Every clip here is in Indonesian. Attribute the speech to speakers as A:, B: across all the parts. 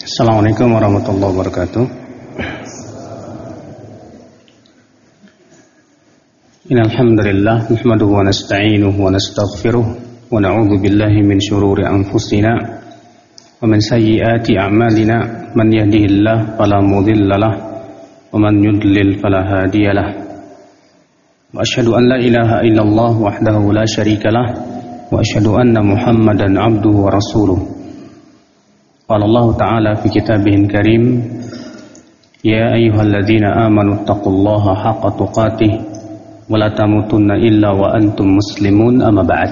A: Assalamualaikum warahmatullahi wabarakatuh. Innal hamdalillah nahmaduhu wa nasta'inuhu wa nastaghfiruh wa na'udzu billahi min shururi anfusina wa min sayyiati a'malina man yahdihillahu fala mudilla lahu wa man yudlil fala hadiya lahu. Wa asyhadu an la ilaha illallah wahdahu la syarika lahu wa asyhadu anna Muhammadan 'abduhu wa rasuluh. Qala Allah Ta'ala fi kitabihil karim, ya ayyuhalladzina amanu taqullaha haqqa tuqatih wa la tamutunna illa wa antum muslimun, amma ba'd.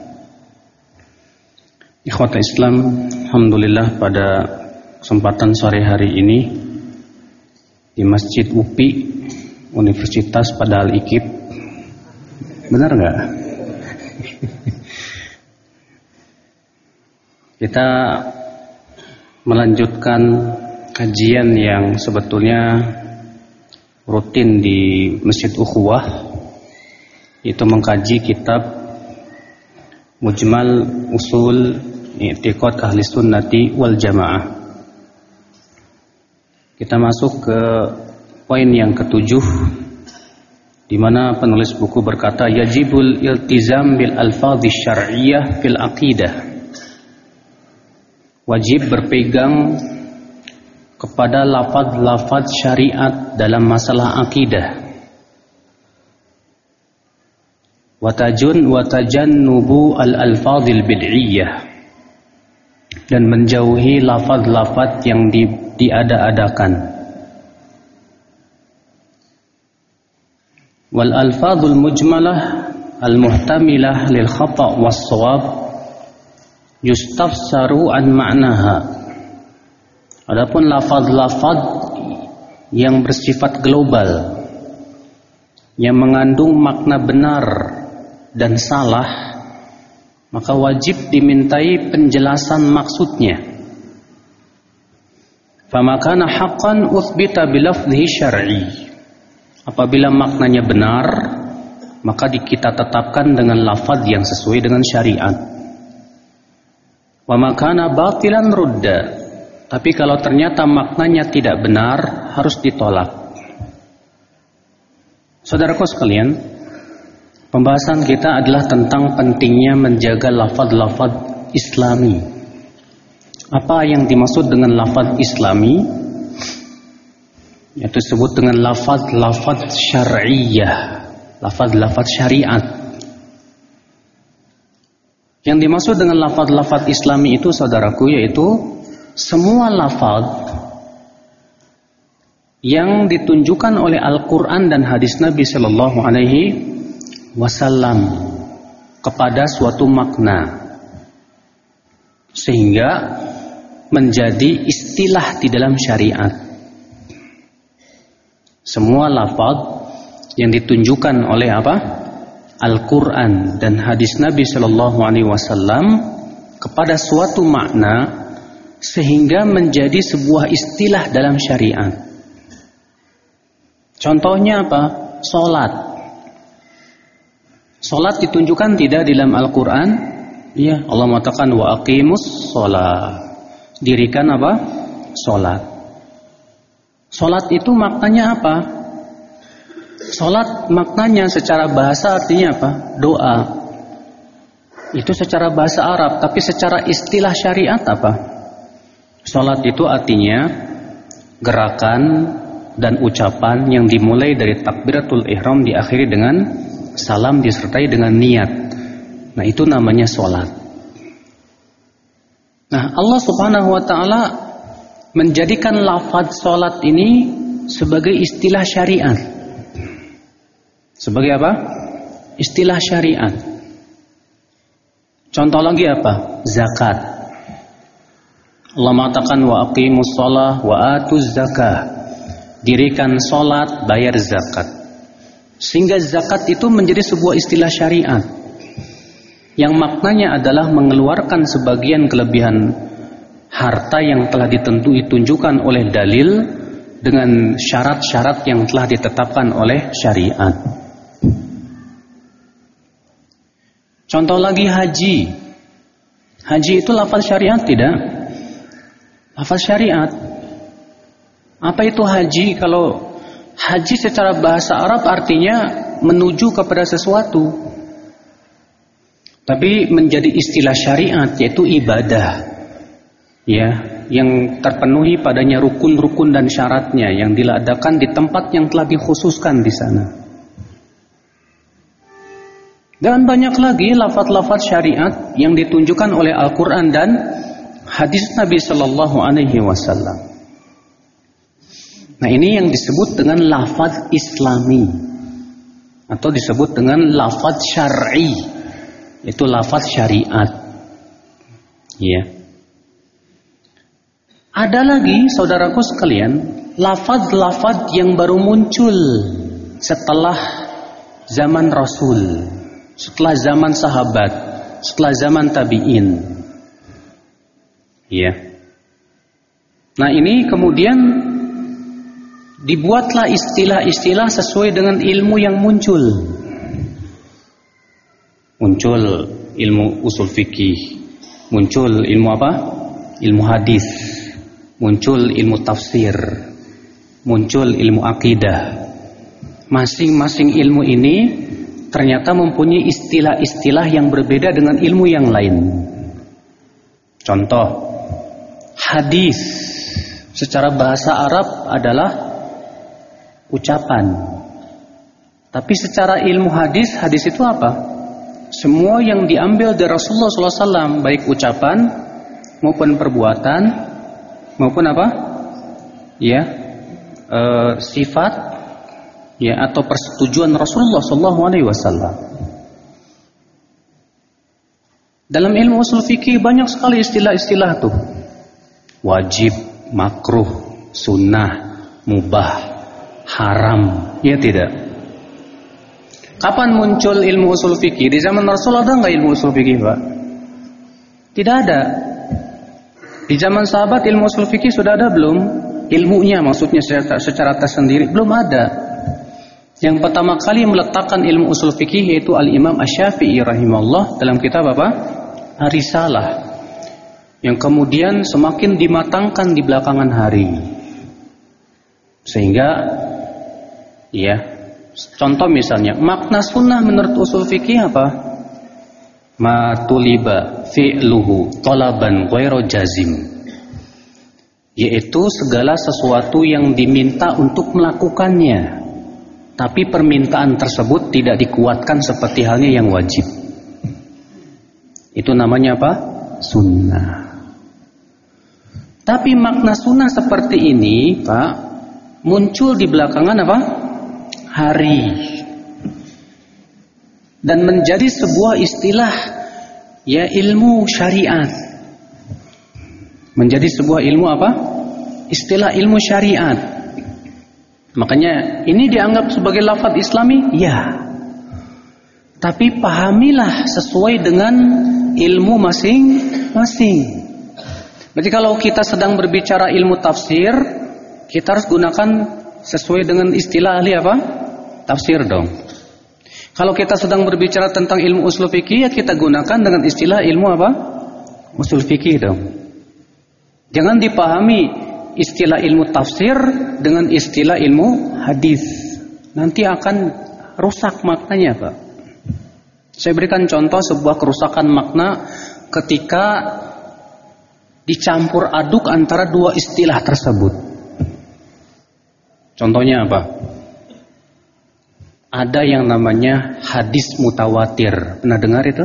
A: Ikhwata Islam, alhamdulillah pada kesempatan sore hari ini di Masjid UPI Universitas Padahal Ikip. Benar enggak? Kita melanjutkan kajian yang sebetulnya rutin di Masjid Ukhuwah, itu mengkaji kitab Mujmal Usul I'tiqad Ahli Sunnati wal Jamaah. Kita masuk ke poin yang ketujuh, di mana penulis buku berkata, yajibul iltizam bil alfadhi syar'iyyah fil aqidah. Wajib berpegang kepada lafaz-lafaz syariat dalam masalah akidah. Watajannubu al-alfadhil bid'iyyah, dan menjauhi lafaz-lafaz yang diada-adakan. Wal alfadhul mujmalah al-muhtamilah lil khata' was shawab yustafsaru an ma'naha. Adapun lafaz-lafaz yang bersifat global, yang mengandung makna benar dan salah, maka wajib dimintai penjelasan maksudnya. Famakana haqqan uthbita bilafdhi syar'i. Apabila maknanya benar, maka kita tetapkan dengan lafaz yang sesuai dengan syariat. Wa makana batilan rudda. Tapi kalau ternyata maknanya tidak benar, harus ditolak. Saudaraku sekalian, pembahasan kita adalah tentang pentingnya menjaga lafaz-lafaz Islami. Apa yang dimaksud dengan lafaz Islami? Yaitu disebut dengan lafaz-lafaz syar'iyyah, lafaz-lafaz syariat. Yang dimaksud dengan lafaz-lafaz Islami itu, saudaraku, yaitu semua lafaz yang ditunjukkan oleh Al-Quran dan hadis Nabi Sallallahu Alaihi Wasallam kepada suatu makna, sehingga menjadi istilah di dalam syariat. Semua lafaz yang ditunjukkan oleh apa? Al-Quran dan hadis Nabi Sallallahu Alaihi Wasallam kepada suatu makna, sehingga menjadi sebuah istilah dalam syariat. Contohnya apa? Salat. Salat ditunjukkan tidak di dalam Al-Quran? Iya, Allah mengatakan wa aqimus shalah. Dirikan apa? Salat. Salat itu maknanya apa? Salat maknanya secara bahasa artinya apa? Doa. Itu secara bahasa Arab, tapi secara istilah syariat apa? Salat itu artinya gerakan dan ucapan yang dimulai dari takbiratul ihram diakhiri dengan salam disertai dengan niat. Nah, itu namanya salat. Nah, Allah Subhanahu wa taala menjadikan lafaz salat ini sebagai istilah syariat. Sebagai apa? Istilah syariat. Contoh lagi apa? Zakat. Allah mengatakan wa aqimus shalah wa atuz zakah. Dirikan salat, bayar zakat. Sehingga zakat itu menjadi sebuah istilah syariat yang maknanya adalah mengeluarkan sebagian kelebihan harta yang telah ditunjukkan oleh dalil dengan syarat-syarat yang telah ditetapkan oleh syariat. Contoh lagi haji. Haji itu lafaz syariat tidak? Lafaz syariat. Apa itu haji? Kalau haji secara bahasa Arab artinya menuju kepada sesuatu. Tapi menjadi istilah syariat yaitu ibadah. Ya, yang terpenuhi padanya rukun-rukun dan syaratnya yang diadakan di tempat yang telah dikhususkan di sana. Dan banyak lagi lafaz-lafaz syariat yang ditunjukkan oleh Al-Quran dan hadis Nabi Sallallahu Alaihi Wasallam. Nah, ini yang disebut dengan lafaz Islami atau disebut dengan lafaz syar'i, itu lafaz syariat. Ya. Ada lagi saudaraku sekalian, lafaz-lafaz yang baru muncul setelah zaman Rasul, setelah zaman sahabat, setelah zaman tabi'in. Ya. Nah, ini kemudian dibuatlah istilah-istilah sesuai dengan ilmu yang muncul. Muncul ilmu usul fikih, muncul ilmu apa? Ilmu hadis, muncul ilmu tafsir, muncul ilmu akidah. Masing-masing ilmu ini ternyata mempunyai istilah-istilah yang berbeda dengan ilmu yang lain. Contoh, hadis secara bahasa Arab adalah ucapan. Tapi secara ilmu hadis, hadis itu apa? Semua yang diambil dari Rasulullah SAW, baik ucapan maupun perbuatan maupun apa? Ya, sifat, ya, atau persetujuan Rasulullah SAW. Dalam ilmu usul fikih banyak sekali istilah-istilah tuh. Wajib, makruh, sunnah, mubah, haram, ya tidak? Kapan muncul ilmu usul fikih? Di zaman Rasul ada nggak ilmu usul fikih, Pak? Tidak ada. Di zaman sahabat ilmu usul fikih sudah ada belum? Ilmunya maksudnya secara tersendiri belum ada. Yang pertama kali meletakkan ilmu usul fikih yaitu Al-Imam Asy-Syafi'i rahimahullah dalam kitab apa? Ar-Risalah. Yang kemudian semakin dimatangkan di belakangan hari. Sehingga ya, contoh misalnya makna sunnah menurut usul fikih apa? Ma tuliba fi'luhu talaban ghairu jazim, yaitu segala sesuatu yang diminta untuk melakukannya tapi permintaan tersebut tidak dikuatkan seperti halnya yang wajib. Itu namanya apa? Sunnah. Tapi makna sunnah seperti ini, Pak, muncul di belakangan apa? Hari. Dan menjadi sebuah istilah, ya, ilmu syariat. Menjadi sebuah ilmu apa? Istilah ilmu syariat. Makanya ini dianggap sebagai lafaz Islami, ya. Tapi pahamilah sesuai dengan ilmu masing-masing. Jadi kalau kita sedang berbicara ilmu tafsir, kita harus gunakan sesuai dengan istilah ahli apa? Tafsir dong. Kalau kita sedang berbicara tentang ilmu usul fikih, ya kita gunakan dengan istilah ilmu apa? Usul fikih dong. Jangan dipahami istilah ilmu tafsir dengan istilah ilmu hadis. Nanti akan rusak maknanya, Pak. Saya berikan contoh sebuah kerusakan makna ketika dicampur aduk antara dua istilah tersebut. Contohnya apa? Ada yang namanya hadis mutawatir. Pernah dengar itu?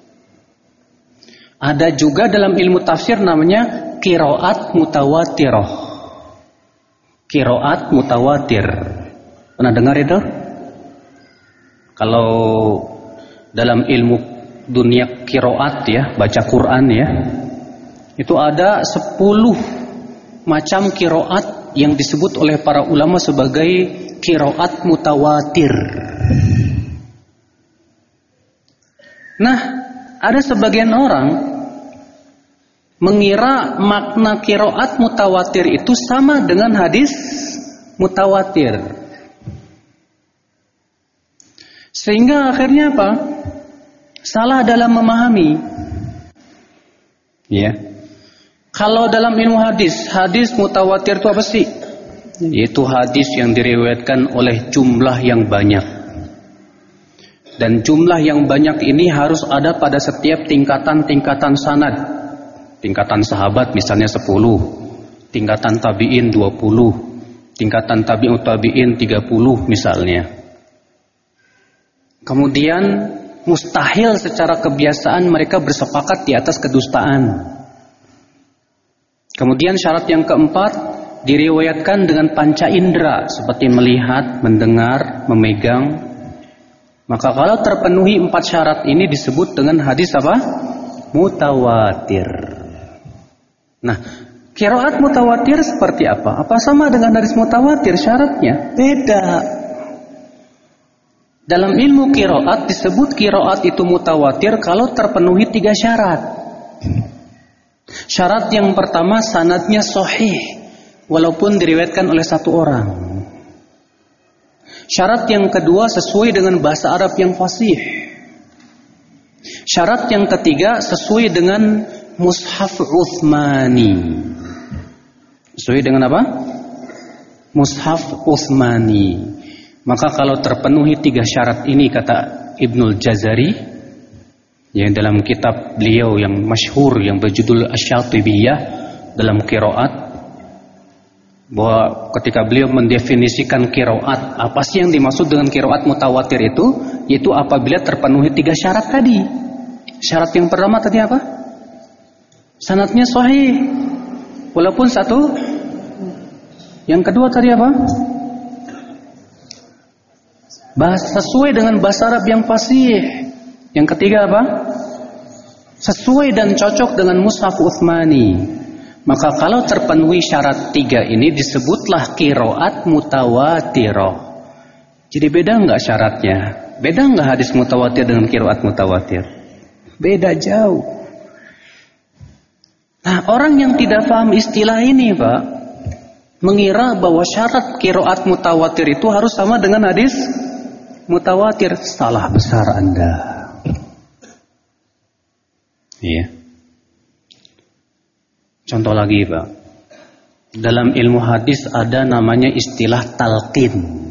A: Ada juga dalam ilmu tafsir namanya qiraat mutawatirah. Qiraat mutawatir. Pernah dengar itu? Kalau dalam ilmu dunia qiraat ya, baca Quran ya, itu ada 10 macam qiraat yang disebut oleh para ulama sebagai qiraat mutawatir. Nah, ada sebagian orang mengira makna qiraat mutawatir itu sama dengan hadis mutawatir. Sehingga akhirnya apa? Salah dalam memahami. Ya. Kalau dalam ilmu hadis mutawatir itu apa sih? Yaitu hadis yang diriwayatkan oleh jumlah yang banyak. Dan jumlah yang banyak ini harus ada pada setiap tingkatan-tingkatan sanad. Tingkatan sahabat misalnya 10, tingkatan tabi'in 20, tingkatan tabi'ut tabi'in 30 misalnya. Kemudian mustahil secara kebiasaan mereka bersepakat di atas kedustaan. Kemudian syarat yang keempat, diriwayatkan dengan panca indera seperti melihat, mendengar, memegang. Maka kalau terpenuhi 4 syarat ini disebut dengan hadis apa? Mutawatir. Nah, qiraat mutawatir seperti apa? Apa sama dengan hadis mutawatir syaratnya? Beda. Dalam ilmu qiraat disebut qiraat itu mutawatir kalau terpenuhi 3 syarat. Syarat yang pertama, sanadnya sahih walaupun diriwayatkan oleh 1 orang. Syarat yang kedua, sesuai dengan bahasa Arab yang fasih. Syarat yang ketiga, sesuai dengan mushaf Utsmani. Sesuai dengan apa? Mushaf Utsmani. Maka kalau terpenuhi 3 syarat ini, kata Ibnul Jazari, yang dalam kitab beliau yang masyhur yang berjudul Asy-Syatibiyah dalam qiraat, bahwa ketika beliau mendefinisikan qiraat, apa sih yang dimaksud dengan qiraat mutawatir itu? Yaitu apabila terpenuhi 3 syarat tadi. Syarat yang pertama tadi apa? Sanadnya sahih walaupun 1. Yang kedua tadi apa? Sesuai dengan bahasa Arab yang fasih. Yang ketiga apa? Sesuai dan cocok dengan mushaf Utsmani. Maka kalau terpenuhi syarat 3 ini disebutlah qiraat mutawatirah. Jadi beda enggak syaratnya? Beda enggak hadis mutawatir dengan qiraat mutawatir? Beda jauh. Nah, orang yang tidak paham istilah ini, Pak, mengira bahwa syarat qiraat mutawatir itu harus sama dengan hadis mutawatir. Salah besar Anda. Iya. Contoh lagi, Pak. Dalam ilmu hadis ada namanya istilah talqin.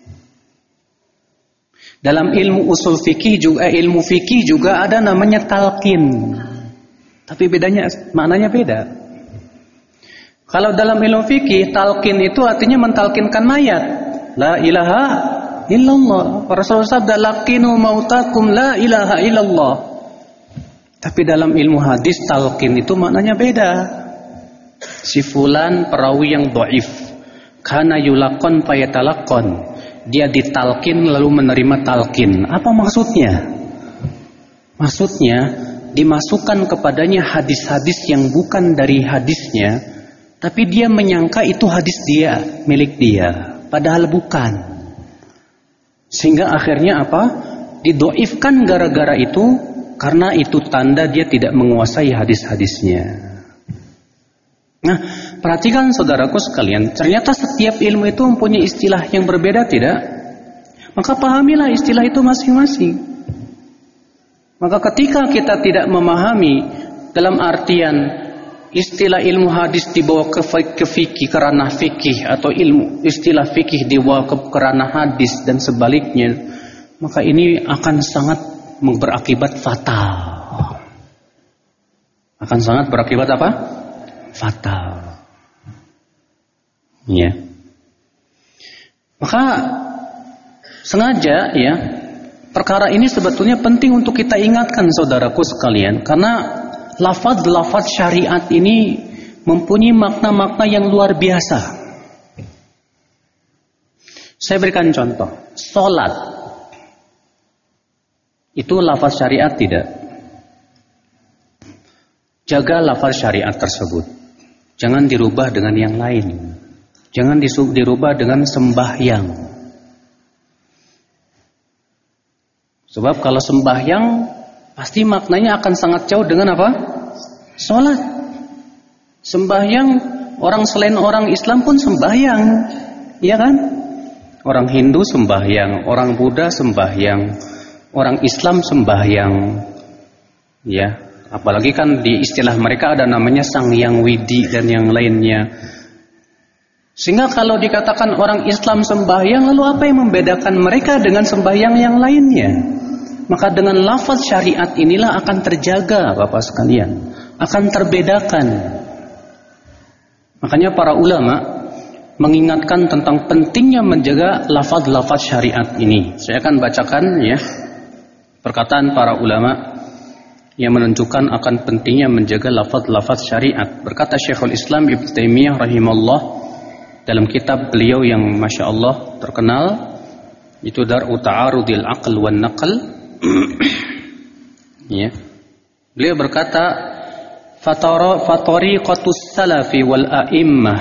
A: Dalam ilmu usul fikih juga, ilmu fikih juga ada namanya talqin. Tapi bedanya, maknanya beda. Kalau dalam ilmu fikih, talqin itu artinya mentalkinkan mayat. La ilaha illallah. Rasulullah sabda, laqinu mautakum la ilaha illallah. Tapi dalam ilmu hadis, talqin itu maknanya beda. Si fulan perawi yang dhaif, kana yulaqan fayatalaqan. Dia ditalkin lalu menerima talqin. Apa maksudnya? Maksudnya dimasukkan kepadanya hadis-hadis yang bukan dari hadisnya, tapi dia menyangka itu hadis dia, milik dia, padahal bukan. Sehingga akhirnya apa? Didoifkan gara-gara itu, karena itu tanda dia tidak menguasai hadis-hadisnya. Nah, perhatikan saudaraku sekalian, ternyata setiap ilmu itu mempunyai istilah yang berbeda, tidak? Maka pahamilah istilah itu masing-masing. Maka ketika kita tidak memahami dalam artian istilah ilmu hadis dibawa ke fikih, ke ranah fikih, atau ilmu istilah fikih dibawa ke ranah hadis dan sebaliknya, maka ini akan sangat berakibat fatal. Akan sangat berakibat apa? Fatal. Ya. Maka sengaja ya, perkara ini sebetulnya penting untuk kita ingatkan saudaraku sekalian, karena lafaz-lafaz syariat ini mempunyai makna-makna yang luar biasa. Saya berikan contoh. Salat itu lafaz syariat tidak? Jaga lafaz syariat tersebut. Jangan dirubah dengan yang lain. Jangan dirubah dengan sembahyang. Sebab kalau sembahyang pasti maknanya akan sangat jauh dengan apa? Salat. Sembahyang, orang selain orang Islam pun sembahyang. Iya kan? Orang Hindu sembahyang, orang Buddha sembahyang, orang Islam sembahyang. Ya. Apalagi kan di istilah mereka ada namanya Sang Yang Widi dan yang lainnya. Sehingga kalau dikatakan orang Islam sembahyang, lalu apa yang membedakan mereka dengan sembahyang yang lainnya? Maka dengan lafaz syariat inilah akan terjaga Bapak sekalian, akan terbedakan. Makanya para ulama mengingatkan tentang pentingnya menjaga lafaz-lafaz syariat ini. Saya akan bacakan ya perkataan para ulama yang menunjukkan akan pentingnya menjaga lafaz-lafaz syariat. Berkata Syekhul Islam Ibnu Taimiyah rahimahullah dalam kitab beliau yang Masya Allah terkenal, itu Dar'u Ta'arudil Aql wan Naql. Ya. Beliau berkata, Fatariqatus salafi wal a'immah,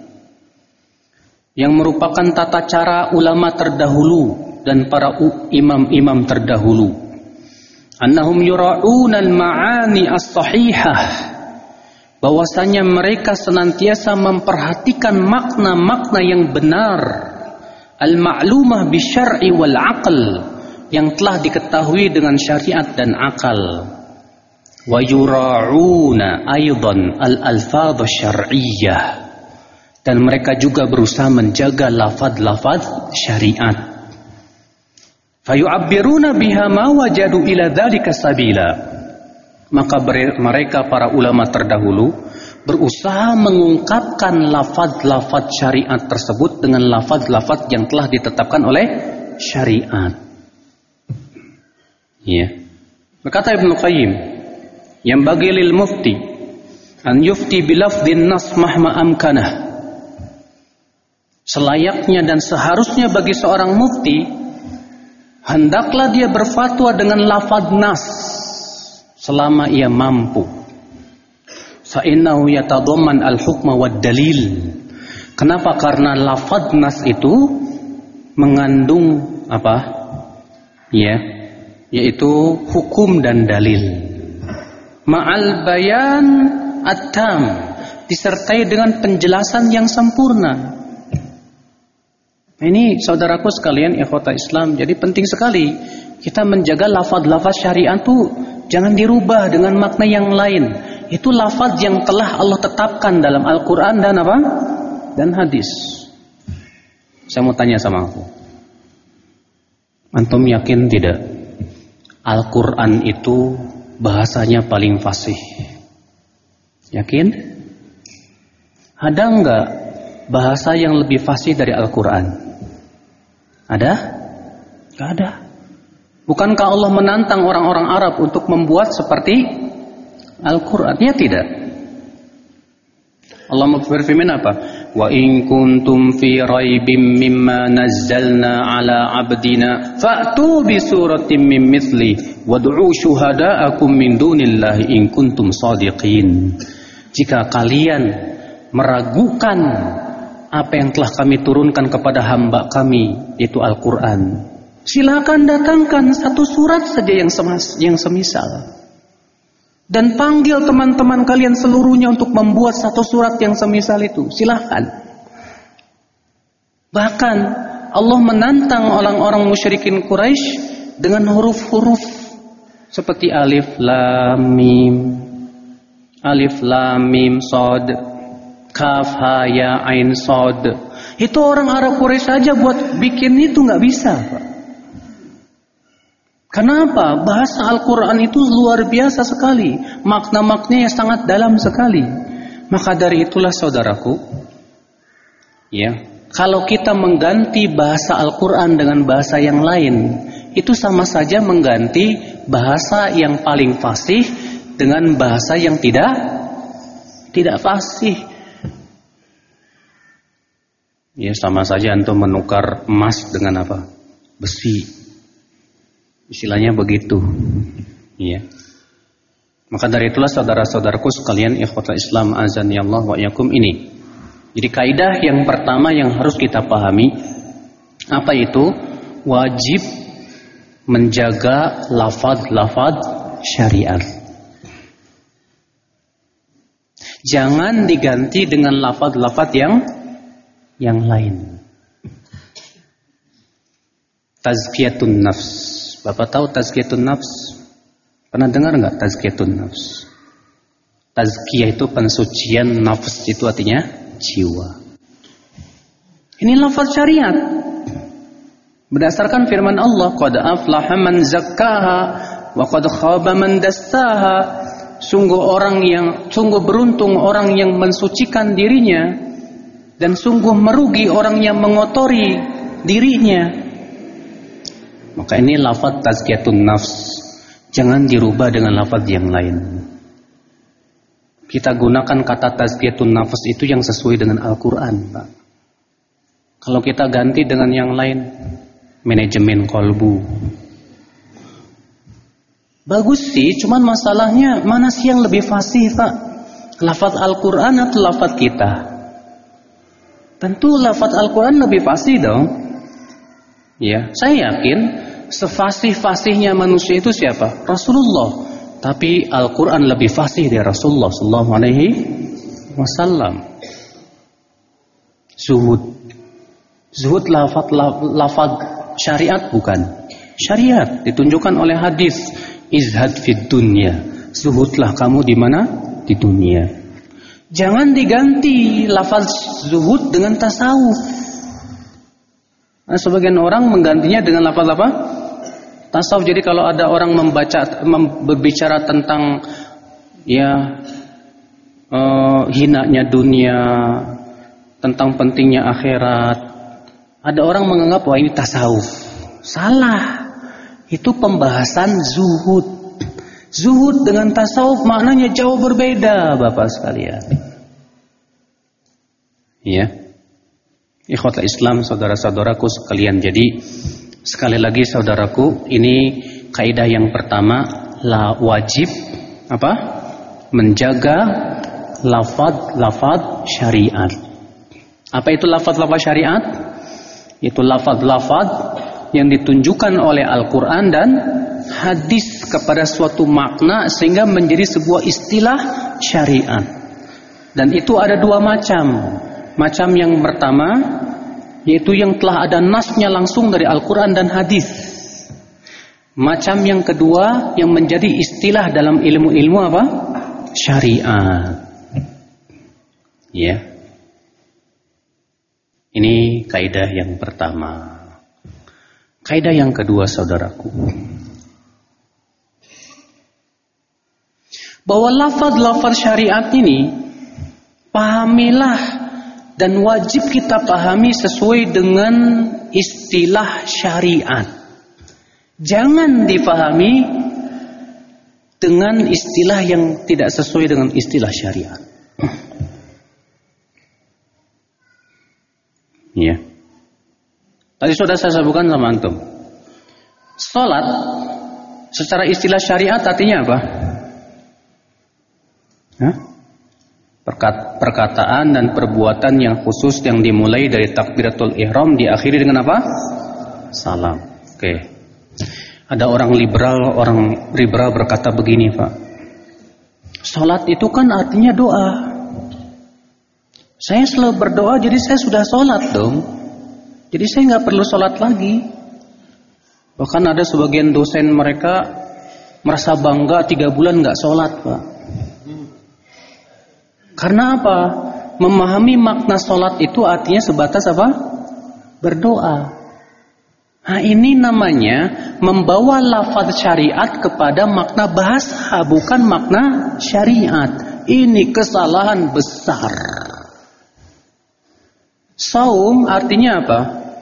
A: yang merupakan tata cara ulama terdahulu dan para imam-imam terdahulu, annahum yura'una al-ma'ani as-sahihah, bahwasanya mereka senantiasa memperhatikan makna-makna yang benar, al-ma'lumah bisyar'i wal aql, yang telah diketahui dengan syariat dan akal, wa yura'una aidan al-alfadz syar'iyyah, dan mereka juga berusaha menjaga lafaz-lafaz syariat. Fayu'abbiruna biha ma wajadu ila dzalika sabila, maka mereka para ulama terdahulu berusaha mengungkapkan lafaz-lafaz syariat tersebut dengan lafaz-lafaz yang telah ditetapkan oleh syariat. Ya. Berkata Ibnu Qayyim, yang bagi lil mufti an yufti bilafdhin nas mahma amkanah, selayaknya dan seharusnya bagi seorang mufti hendaklah dia berfatwa dengan lafaz nas selama ia mampu. Fa innahu yatadamman al-hukma wad dalil. Kenapa? Karena lafaz nas itu mengandung apa? Ya, yaitu hukum dan dalil. Ma'al bayan at-tam, disertai dengan penjelasan yang sempurna. Ini saudaraku sekalian, ikhwata Islam, jadi penting sekali kita menjaga lafaz-lafaz syariat itu jangan dirubah dengan makna yang lain. Itu lafaz yang telah Allah tetapkan dalam Al-Quran dan apa? Dan hadis. Saya mau tanya sama aku, antum yakin tidak Al-Quran itu bahasanya paling fasih? Yakin? Ada enggak bahasa yang lebih fasih dari Al-Quran? Ada? Enggak ada. Bukankah Allah menantang orang-orang Arab untuk membuat seperti Al-Quran? Ya tidak. Allah berfirman apa? Wa in kuntum fi raibim mimma nazzalna ala abdina fa'tu bi suratin min mithli wad'u syuhada'akum min dunillahi in kuntum shadiqin. Jika kalian meragukan apa yang telah kami turunkan kepada hamba kami, yaitu Al-Quran, silakan datangkan satu surat saja yang semisal, dan panggil teman-teman kalian seluruhnya untuk membuat satu surat yang semisal itu. Silahkan. Bahkan Allah menantang orang-orang musyrikin Quraisy dengan huruf-huruf seperti alif lam mim sod, kaf ha ya ain sod. Itu orang Arab Quraisy saja buat bikin itu nggak bisa, Pak. Kenapa? Bahasa Al-Quran itu luar biasa sekali, makna-maknanya sangat dalam sekali. Maka dari itulah saudaraku, ya, kalau kita mengganti bahasa Al-Quran dengan bahasa yang lain, itu sama saja mengganti bahasa yang paling fasih dengan bahasa yang tidak fasih. Ya, sama saja antum menukar emas dengan apa? Besi. Istilahnya begitu. Iya. Maka dari itulah saudara-saudaraku sekalian, ikhwatul Islam azani Allah wa yakum, ini. Jadi kaidah yang pertama yang harus kita pahami, apa itu? Wajib menjaga lafaz-lafaz syariat. Jangan diganti dengan lafaz-lafaz yang lain. Tazkiyatun nafs. Bapak tahu tazkiyatun nafs? Pernah dengar nggak tazkiyatun nafs? Tazkiyah itu pensucian nafs, itu artinya jiwa. Ini lafaz syariat. Berdasarkan firman Allah, qad aflaha man zakkaha wa qad khaba man dassaha. Sungguh beruntung orang yang mensucikan dirinya, dan sungguh merugi orang yang mengotori dirinya. Maka ini lafaz tazkiyatun nafs. Jangan dirubah dengan lafaz yang lain. Kita gunakan kata tazkiyatun nafs itu yang sesuai dengan Al-Quran, Pak. Kalau kita ganti dengan yang lain, manajemen kolbu. Bagus sih, cuman masalahnya mana sih yang lebih fasih, Pak? Lafaz Al-Quran atau lafaz kita? Tentu lafaz Al-Quran lebih fasih dong. Ya, saya yakin sefasih-fasihnya manusia itu siapa? Rasulullah. Tapi Al-Quran lebih fasih dari Rasulullah sallallahu alaihi wasallam. Zuhud lafaz syariat bukan? Syariat ditunjukkan oleh hadis, izhad fid dunya. Zuhudlah kamu di mana? Di dunia. Jangan diganti lafaz zuhud dengan tasawuf. Nah, sebagian orang menggantinya dengan lafaz apa? Tasawuf. Jadi kalau ada orang berbicara tentang hinanya dunia, tentang pentingnya akhirat, ada orang menganggap wah ini tasawuf. Salah. Itu pembahasan zuhud. Zuhud dengan tasawuf maknanya jauh berbeda, Bapak sekalian. Ya. Ikhwatul Islam, saudara-saudaraku sekalian. Jadi sekali lagi saudaraku, ini kaidah yang pertama, wajib apa? Menjaga lafaz syariat. Apa itu lafaz syariat? Itu lafaz yang ditunjukkan oleh Al-Quran dan hadis kepada suatu makna sehingga menjadi sebuah istilah syariat. Dan itu ada dua macam. Macam yang pertama yaitu yang telah ada nasnya langsung dari Al-Quran dan hadis. Macam yang kedua yang menjadi istilah dalam ilmu-ilmu apa? Syariat. Ya. Ini kaidah yang pertama. Kaidah yang kedua, saudaraku, bahwa lafaz syariat ini pahamilah dan wajib kita pahami sesuai dengan istilah syariat. Jangan dipahami dengan istilah yang tidak sesuai dengan istilah syariat. Ya. Tadi sudah saya sebutkan sama antum. Salat secara istilah syariat artinya apa? Hah? Perkataan dan perbuatan yang khusus yang dimulai dari takbiratul ihram diakhiri dengan apa? Salam. Oke. Ada orang liberal berkata begini, Pak. Salat itu kan artinya doa. Saya selalu berdoa, jadi saya sudah salat dong. Jadi saya nggak perlu salat lagi. Bahkan ada sebagian dosen mereka merasa bangga 3 bulan nggak salat, Pak. Karena apa? Memahami makna salat itu artinya sebatas apa? Berdoa. Nah, ini namanya membawa lafaz syariat kepada makna bahasa, bukan makna syariat. Ini kesalahan besar. Saum artinya apa?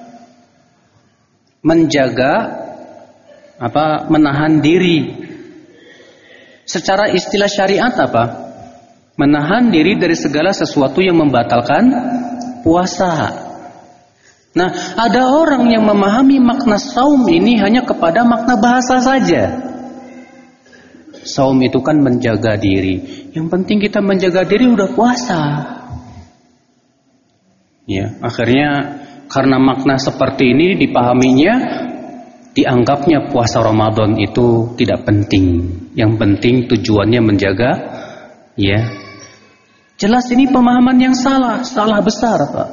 A: Menjaga apa? Menahan diri. Secara istilah syariat apa? Menahan diri dari segala sesuatu yang membatalkan puasa. Nah, ada orang yang memahami makna saum ini hanya kepada makna bahasa saja. Saum itu kan menjaga diri. Yang penting kita menjaga diri udah puasa. Ya, akhirnya karena makna seperti ini dipahaminya, dianggapnya puasa Ramadan itu tidak penting. Yang penting tujuannya menjaga, ya. Jelas ini pemahaman yang salah besar, Pak.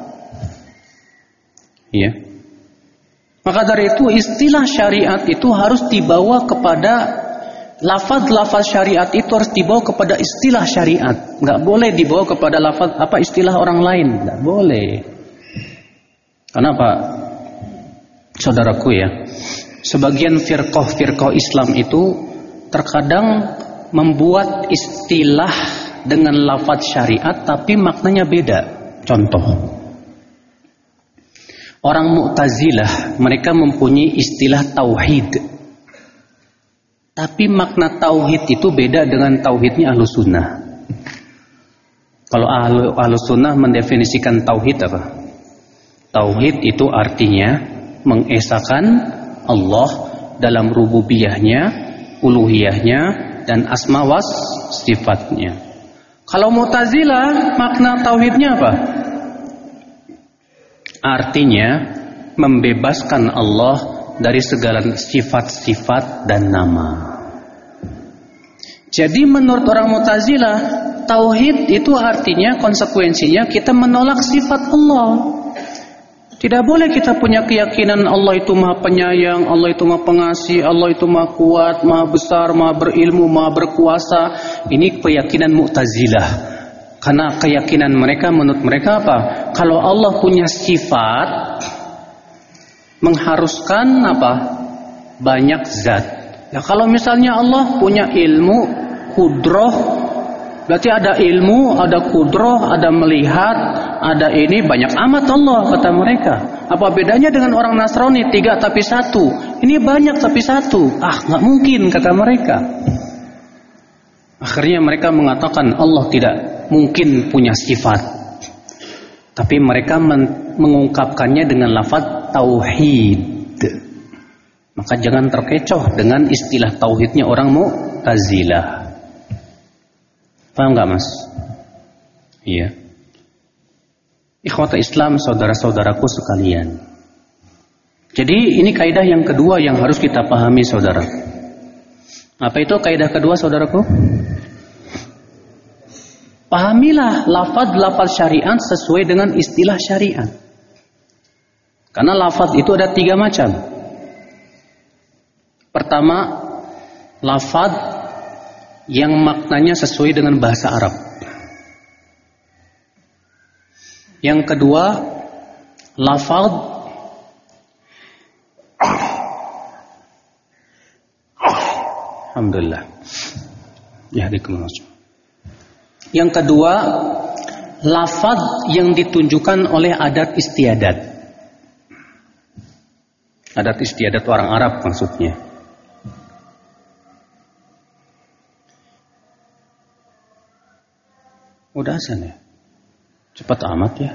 A: Ya. Maka dari itu istilah syariat itu harus dibawa kepada lafaz syariat itu harus dibawa kepada istilah syariat. Nggak boleh dibawa kepada lafaz istilah orang lain. Nggak boleh. Kenapa? Saudaraku ya, sebagian firqah Islam itu terkadang membuat istilah dengan lafaz syariat tapi maknanya beda. Contoh, orang Mu'tazilah, mereka mempunyai istilah tauhid. Tapi makna tauhid itu beda dengan tauhidnya Ahlus Sunnah. Kalau Ahlus Sunnah mendefinisikan tauhid apa? Tauhid itu artinya mengesahkan Allah dalam rububiyahnya, uluhiyahnya, dan asma was sifatnya. Kalau Mu'tazilah, makna tauhidnya apa? Artinya membebaskan Allah dari segala sifat-sifat dan nama. Jadi menurut orang Mu'tazilah, tauhid itu artinya konsekuensinya kita menolak sifat Allah. Tidak boleh kita punya keyakinan Allah itu Maha Penyayang, Allah itu Maha Pengasih, Allah itu Maha Kuat, Maha Besar, Maha Berilmu, Maha Berkuasa. Ini keyakinan Mu'tazilah. Karena keyakinan mereka, menurut mereka apa? Kalau Allah punya sifat, mengharuskan apa? Banyak zat. Ya kalau misalnya Allah punya ilmu, kudroh, berarti ada ilmu, ada kudroh, ada melihat, ada ini, banyak amat Allah kata mereka. Apa bedanya dengan orang Nasrani 3 tapi 1? Ini banyak tapi 1. Nggak mungkin kata mereka. Akhirnya mereka mengatakan Allah tidak mungkin punya sifat. Tapi mereka mengungkapkannya dengan lafaz tauhid. Maka jangan terkecoh dengan istilah tauhidnya orang Mu'tazilah. Paham nggak mas? Iya. Ikhwata Islam, saudara-saudaraku sekalian. Jadi ini kaidah yang kedua yang harus kita pahami saudara. Apa itu kaidah kedua saudaraku? Pahamilah lafaz syariat sesuai dengan istilah syariat. Karena lafaz itu ada 3 macam. Pertama, lafaz yang maknanya sesuai dengan bahasa Arab. Yang kedua, lafaz alhamdulillah. Yang kedua, lafaz yang ditunjukkan oleh adat istiadat. Adat istiadat orang Arab maksudnya. Udah azan ya? Cepat amat ya.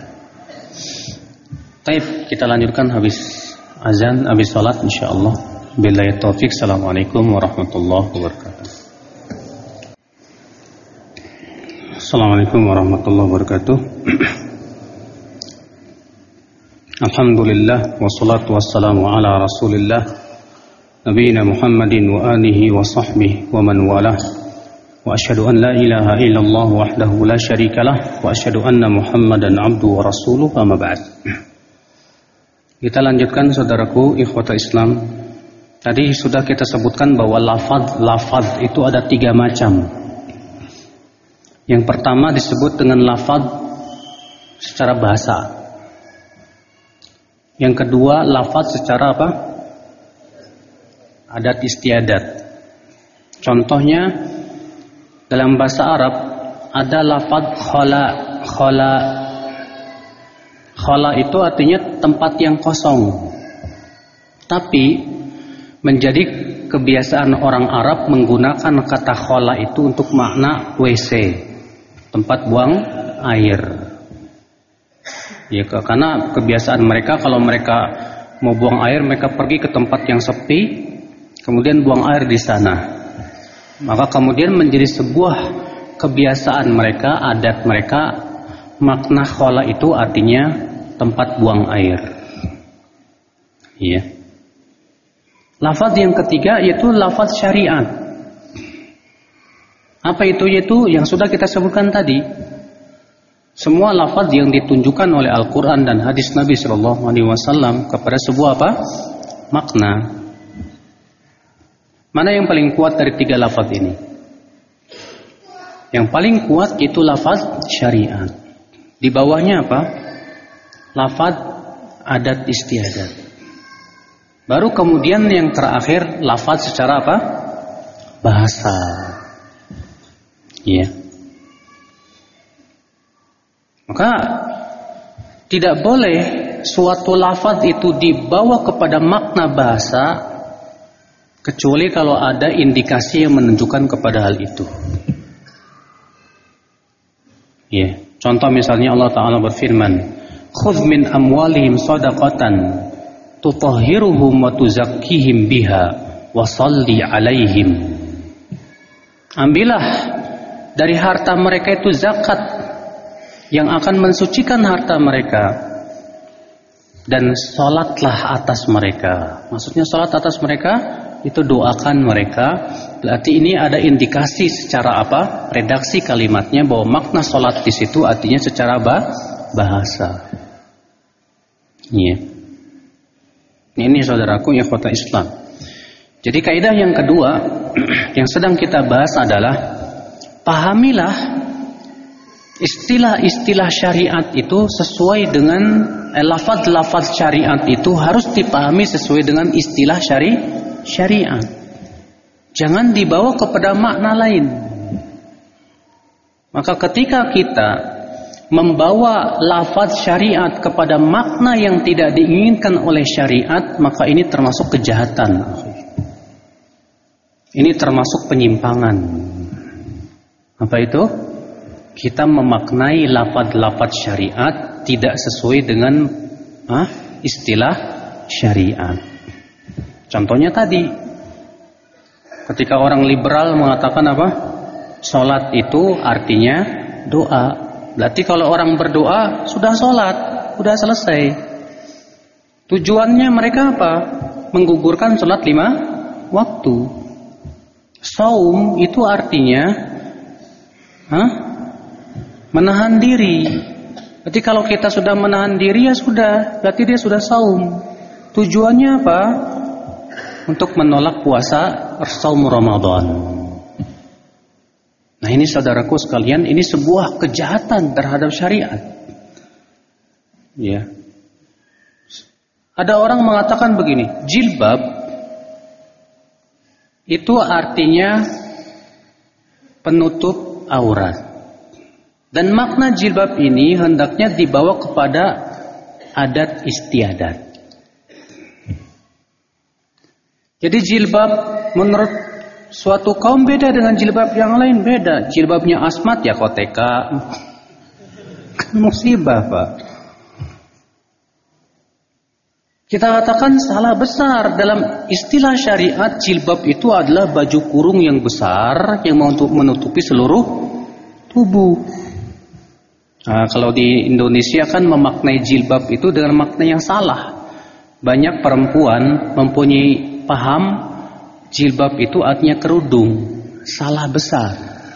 A: Baik, kita lanjutkan habis azan, habis salat insyaallah. Billahi taufik. Assalamualaikum warahmatullahi wabarakatuh. Assalamualaikum warahmatullahi wabarakatuh. Alhamdulillah wassalatu wassalamu ala Rasulillah nabiyina Muhammadin wa alihi wa sahbihi wa man walah. Wa asyhadu an la ilaha illallah wahdahu la syarikalah wa asyhadu anna Muhammadan abduhu wa rasuluh, amma ba'd. Kita lanjutkan saudaraku ikhwata Islam. Tadi sudah kita sebutkan bahwa lafaz itu ada 3 macam. Yang pertama disebut dengan lafaz secara bahasa. Yang kedua lafaz secara apa? Adat istiadat. Contohnya dalam bahasa Arab ada lafaz khala. Khala itu artinya tempat yang kosong. Tapi menjadi kebiasaan orang Arab menggunakan kata khala itu untuk makna WC, tempat buang air. Ya, karena kebiasaan mereka kalau mereka mau buang air, mereka pergi ke tempat yang sepi, kemudian buang air di sana. Maka kemudian menjadi sebuah kebiasaan mereka, adat mereka, makna khala itu artinya tempat buang air. Iya. Lafaz yang ketiga yaitu lafaz syariat. Apa itu? Yaitu yang sudah kita sebutkan tadi. Semua lafaz yang ditunjukkan oleh Al-Quran dan hadis Nabi SAW kepada sebuah apa? Makna. Mana yang paling kuat dari 3 lafaz ini? Yang paling kuat itu lafaz syariat. Di bawahnya apa? Lafaz adat istiadat. Baru kemudian yang terakhir lafaz secara apa? Bahasa. Iya. Maka tidak boleh suatu lafaz itu dibawa kepada makna bahasa kecuali kalau ada indikasi yang menunjukkan kepada hal itu. Ya, contoh misalnya Allah Ta'ala berfirman, "Khudh min amwalihim shadaqatan tutahhiruhum wa tuzakkihim biha wa shalli 'alaihim." Ambillah dari harta mereka itu zakat yang akan mensucikan harta mereka, dan salatlah atas mereka. Maksudnya salat atas mereka itu doakan mereka. Berarti ini ada indikasi secara apa? Redaksi kalimatnya bahwa makna salat di situ artinya secara bahasa. Iya. Ini saudaraku ikhwata Islam. Jadi kaidah yang kedua yang sedang kita bahas adalah pahamilah istilah-istilah syariat itu sesuai dengan lafaz-lafaz syariat itu harus dipahami sesuai dengan istilah syariat. Jangan dibawa kepada makna lain. Maka ketika kita membawa lafaz syariat kepada makna yang tidak diinginkan oleh syariat, maka ini termasuk kejahatan. Ini termasuk penyimpangan. Apa itu? Kita memaknai lafaz-lafaz syariat tidak sesuai dengan istilah syariat. Contohnya tadi, ketika orang liberal mengatakan apa? Salat itu artinya doa. Berarti kalau orang berdoa sudah salat, sudah selesai. Tujuannya mereka apa? Menggugurkan salat 5 waktu. Saum itu artinya menahan diri. Berarti kalau kita sudah menahan diri ya sudah, berarti dia sudah saum. Tujuannya apa? Untuk menolak puasa saum Ramadan. Nah ini saudaraku sekalian, ini sebuah kejahatan terhadap syariat. Ya. Ada orang mengatakan begini, jilbab itu artinya penutup aurat. Dan makna jilbab ini hendaknya dibawa kepada adat istiadat. Jadi jilbab menurut suatu kaum beda dengan jilbab yang lain, beda. Jilbabnya Asmat ya koteka. Kan musibah, Pak. Kita katakan salah besar dalam istilah syariat. Jilbab itu adalah baju kurung yang besar yang menutupi seluruh tubuh. Nah, kalau di Indonesia kan memaknai jilbab itu dengan makna yang salah. Banyak perempuan mempunyai paham jilbab itu artinya kerudung. Salah besar.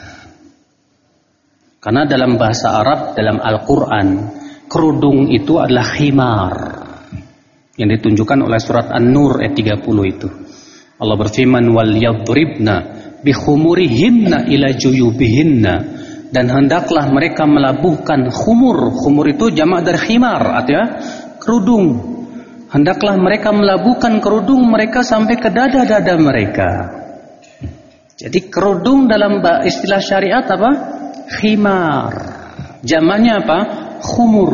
A: Karena dalam bahasa Arab, dalam Al-Quran, kerudung itu adalah khimar. Yang ditunjukkan oleh surat An-Nur ayat 30 itu. Allah berfirman, wal yadribna bikhumurihinna ila juyubihinna. Dan hendaklah mereka melabuhkan khumur. Khumur itu jamak dari khimar, artinya kerudung. Hendaklah mereka melabuhkan kerudung mereka sampai ke dada-dada mereka. Jadi kerudung dalam istilah syariat apa? Khimar. Jamaknya apa? Khumur.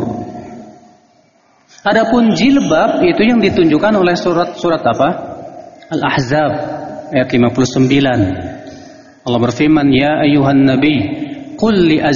A: Adapun jilbab itu yang ditunjukkan oleh surat apa? Al-Ahzab ayat 59. Allah berfirman, ya ayuhan nabi qul li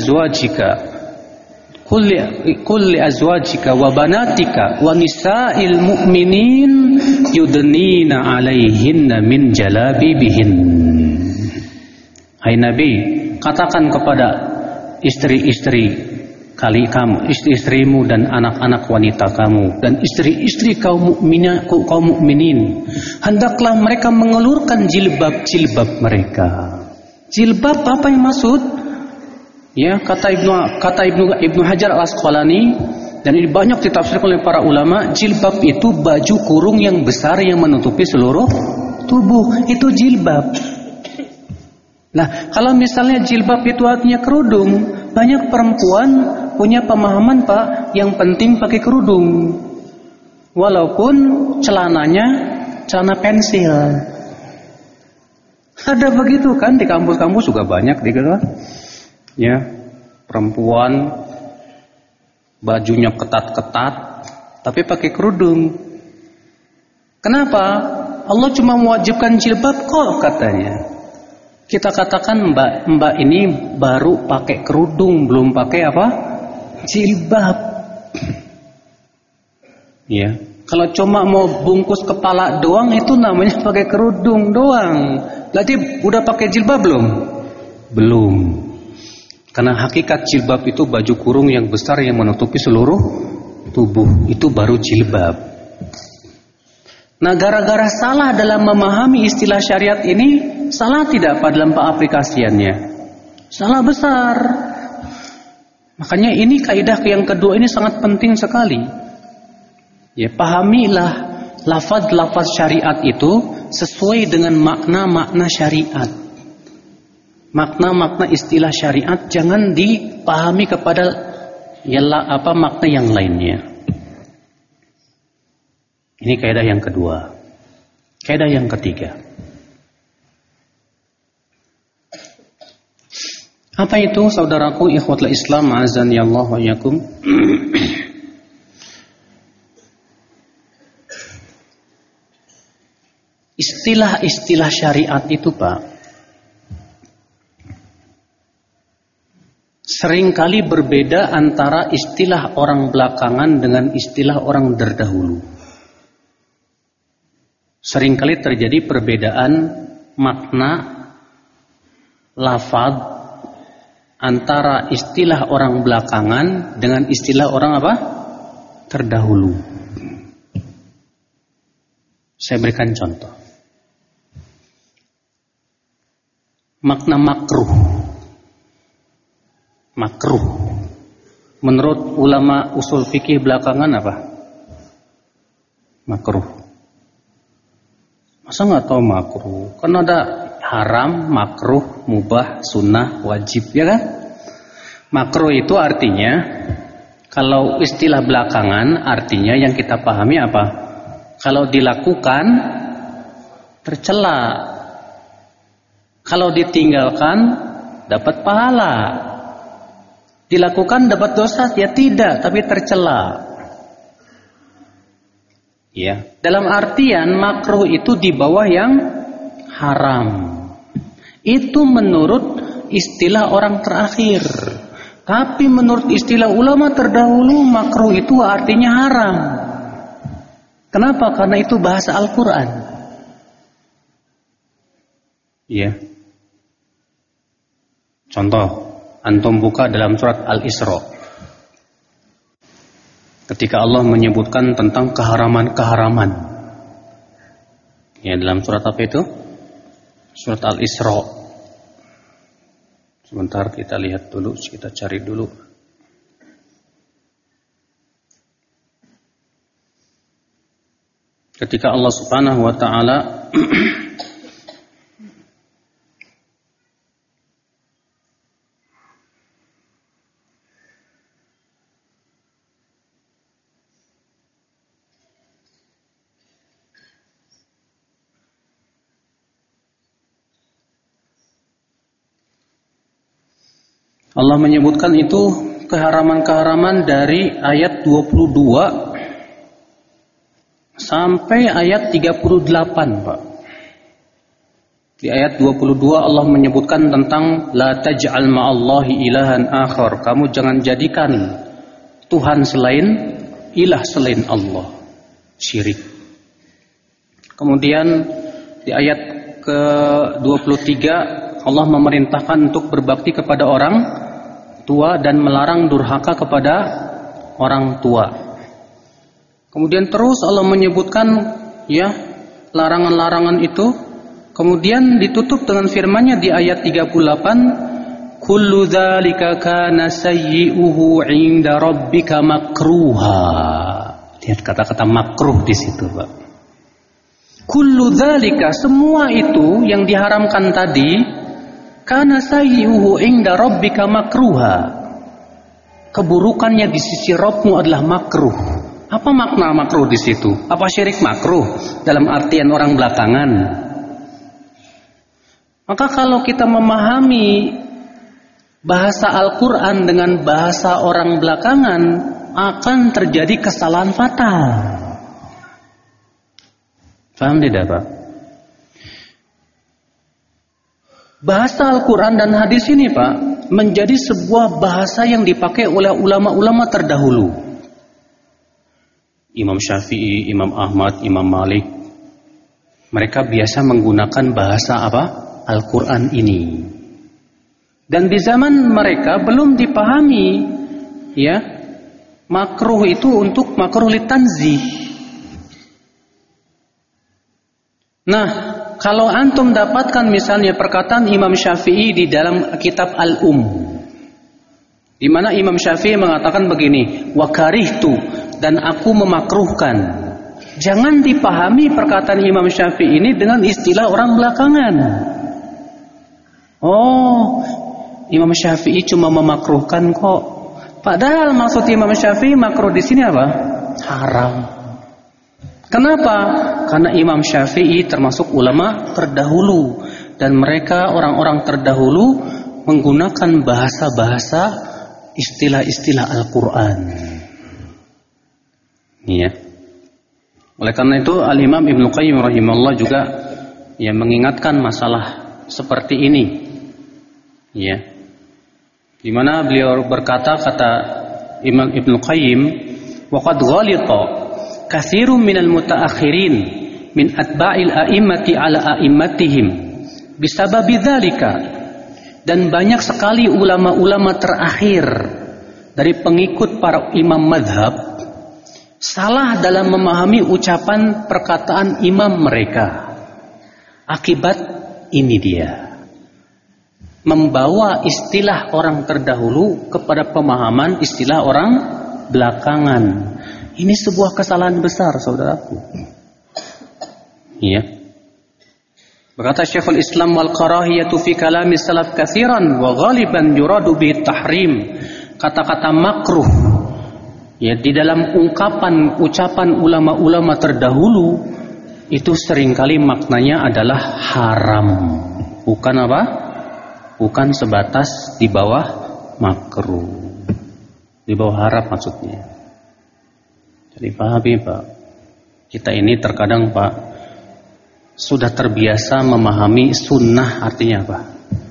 A: azwajika wa banatika wa nisa'il mu'minin yudnina 'alaihinna min jalabibihin. Hai Nabi, katakan kepada istri-istri kamu, istri-istrimu dan anak-anak wanita kamu dan istri-istri kaum mukminin, hendaklah mereka mengelurkan jilbab-jilbab mereka. Jilbab apa yang maksud? Ya, kata Ibnu Hajar Al-Asqalani, dan ini banyak ditafsirkan oleh para ulama, jilbab itu baju kurung yang besar yang menutupi seluruh tubuh, itu jilbab. Nah, kalau misalnya jilbab itu artinya kerudung, banyak perempuan punya pemahaman, Pak, yang penting pakai kerudung. Walaupun celananya celana pensil. Ada begitu kan, di kampus-kampus juga banyak gitu kan. Ya, perempuan bajunya ketat-ketat tapi pakai kerudung. Kenapa? Allah cuma mewajibkan jilbab kok katanya. Kita katakan mbak ini baru pakai kerudung, belum pakai apa? Jilbab. Ya, kalau cuma mau bungkus kepala doang itu namanya pakai kerudung doang. Berarti udah pakai jilbab belum? Belum. Karena hakikat jilbab itu baju kurung yang besar yang menutupi seluruh tubuh. Itu baru jilbab. Nah, gara-gara salah dalam memahami istilah syariat ini, salah tidak Pak dalam pengaplikasiannya? Salah besar. Makanya ini kaidah yang kedua ini sangat penting sekali. Ya, pahamilah lafaz-lafaz syariat itu sesuai dengan makna-makna syariat. Makna-makna istilah syariat jangan dipahami kepada makna yang lainnya. Ini kaidah yang kedua. Kaidah yang ketiga. Apa itu saudaraku ikhwatul Islam azani Allah wa iyyakum? Istilah-istilah syariat itu, Pak, seringkali berbeda antara istilah orang belakangan dengan istilah orang terdahulu. Seringkali terjadi perbedaan makna lafaz antara istilah orang belakangan dengan istilah orang apa? Terdahulu. Saya berikan contoh. Makna makruh. Makruh. Menurut ulama usul fikih belakangan apa? Makruh. Masa nggak tahu makruh? Kan ada haram, makruh, mubah, sunnah, wajib, ya kan? Makruh itu artinya, kalau istilah belakangan artinya yang kita pahami apa? Kalau dilakukan tercela, kalau ditinggalkan dapat pahala, dilakukan dapat dosa ya tidak, tapi tercela. Ya, dalam artian makruh itu di bawah yang haram. Itu menurut istilah orang terakhir. Tapi menurut istilah ulama terdahulu makruh itu artinya haram. Kenapa? Karena itu bahasa Al-Qur'an. Ya. Contoh, antum buka dalam surat Al-Isra. Ketika Allah menyebutkan tentang keharaman-keharaman. Ya, dalam surat apa itu? Surat Al-Isra. Sebentar kita lihat dulu, kita cari dulu. Ketika Allah Subhanahu wa taala Allah menyebutkan itu keharaman-keharaman dari ayat 22 sampai ayat 38, Pak. Di ayat 22 Allah menyebutkan tentang la taj'al ma'allahi ilahan akhar. Kamu jangan jadikan Tuhan ilah selain Allah. Syirik. Kemudian di ayat ke-23 Allah memerintahkan untuk berbakti kepada orang tua dan melarang durhaka kepada orang tua. Kemudian terus Allah menyebutkan ya larangan-larangan itu. Kemudian ditutup dengan firman-Nya di ayat 38, kullu dzalika kana sayyi'uhu 'inda rabbika makruha. Lihat kata-kata makruh di situ, Pak. Kullu dzalika, semua itu yang diharamkan tadi, kana sayyi'uhu 'inda rabbika makruha. Keburukannya di sisi Rabbmu adalah makruh. Apa makna makruh di situ? Apa syirik makruh dalam artian orang belakangan? Maka kalau kita memahami bahasa Al-Quran dengan bahasa orang belakangan, akan terjadi kesalahan fatal. Paham tidak, Pak? Bahasa Al-Quran dan hadis ini, Pak, menjadi sebuah bahasa yang dipakai oleh ulama-ulama terdahulu. Imam Syafi'i, Imam Ahmad, Imam Malik, mereka biasa menggunakan bahasa apa? Al-Quran ini. Dan di zaman mereka belum dipahami, ya, makruh itu untuk makruh litanzih. Nah, kalau antum dapatkan misalnya perkataan Imam Syafi'i di dalam kitab di mana Imam Syafi'i mengatakan begini, wa karihtu, dan aku memakruhkan. Jangan dipahami perkataan Imam Syafi'i ini dengan istilah orang belakangan. Oh, Imam Syafi'i cuma memakruhkan kok. Padahal maksud Imam Syafi'i makruh di sini apa? Haram. Kenapa? Karena Imam Syafi'i termasuk ulama terdahulu, dan mereka orang-orang terdahulu menggunakan bahasa-bahasa istilah-istilah Al-Quran. Iya. Oleh karena itu Al-Imam Ibnu Qayyim rahimahullah juga mengingatkan masalah seperti ini. Ya. Di mana beliau berkata, kata Imam Ibnu Qayyim, waqad ghalita katsirun minal mutaakhirin min atba'il a'immati ala a'immatihim bisababi dzalika, dan banyak sekali ulama-ulama terakhir dari pengikut para imam madhab salah dalam memahami ucapan perkataan imam mereka. Akibat ini dia, membawa istilah orang terdahulu kepada pemahaman istilah orang belakangan. Ini sebuah kesalahan besar, saudaraku. Iya. Berkata Syekhul Islam, wal karahiyatu fi kalami salaf katsiran wa ghaliban yuradu bi tahrim. Kata-kata makruh ya di dalam ucapan ulama-ulama terdahulu itu seringkali maknanya adalah haram. Bukan apa? Bukan sebatas di bawah makruh. Di bawah haram maksudnya. Jadi pahami, Pak. Kita ini terkadang, Pak, sudah terbiasa memahami sunnah artinya apa?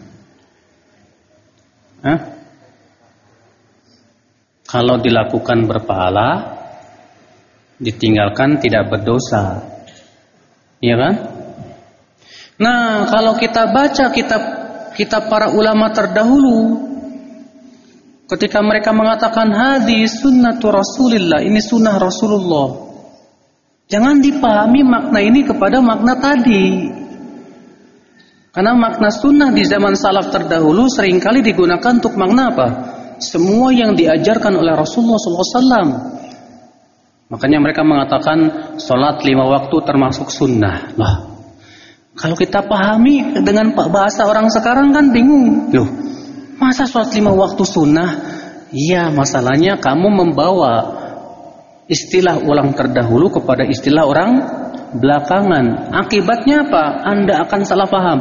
A: Kalau dilakukan berpahala, ditinggalkan tidak berdosa. Iya kan? Nah, kalau kita baca kitab para ulama terdahulu, ketika mereka mengatakan hadhi sunnatu Rasulillah, ini sunnah Rasulullah, jangan dipahami makna ini kepada makna tadi. Karena makna sunnah di zaman salaf terdahulu seringkali digunakan untuk makna apa? Semua yang diajarkan oleh Rasulullah SAW. Makanya mereka mengatakan sholat 5 waktu termasuk sunnah. Lah, kalau kita pahami dengan bahasa orang sekarang kan bingung. Loh, masa sholat 5 waktu sunnah? Iya, masalahnya kamu membawa istilah orang terdahulu kepada istilah orang belakangan. Akibatnya apa? Anda akan salah paham.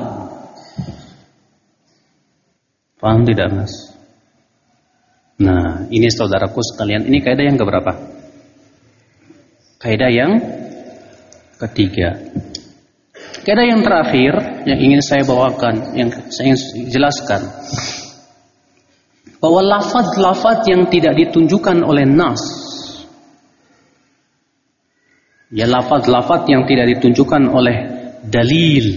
A: Paham tidak, Mas? Nah, ini saudaraku sekalian, ini kaidah yang keberapa? Kaidah yang ketiga. Kaidah yang terakhir yang ingin saya bawakan, yang saya ingin jelaskan, bahwa lafaz-lafaz yang tidak ditunjukkan oleh nas, ya lafaz-lafaz yang tidak ditunjukkan oleh dalil,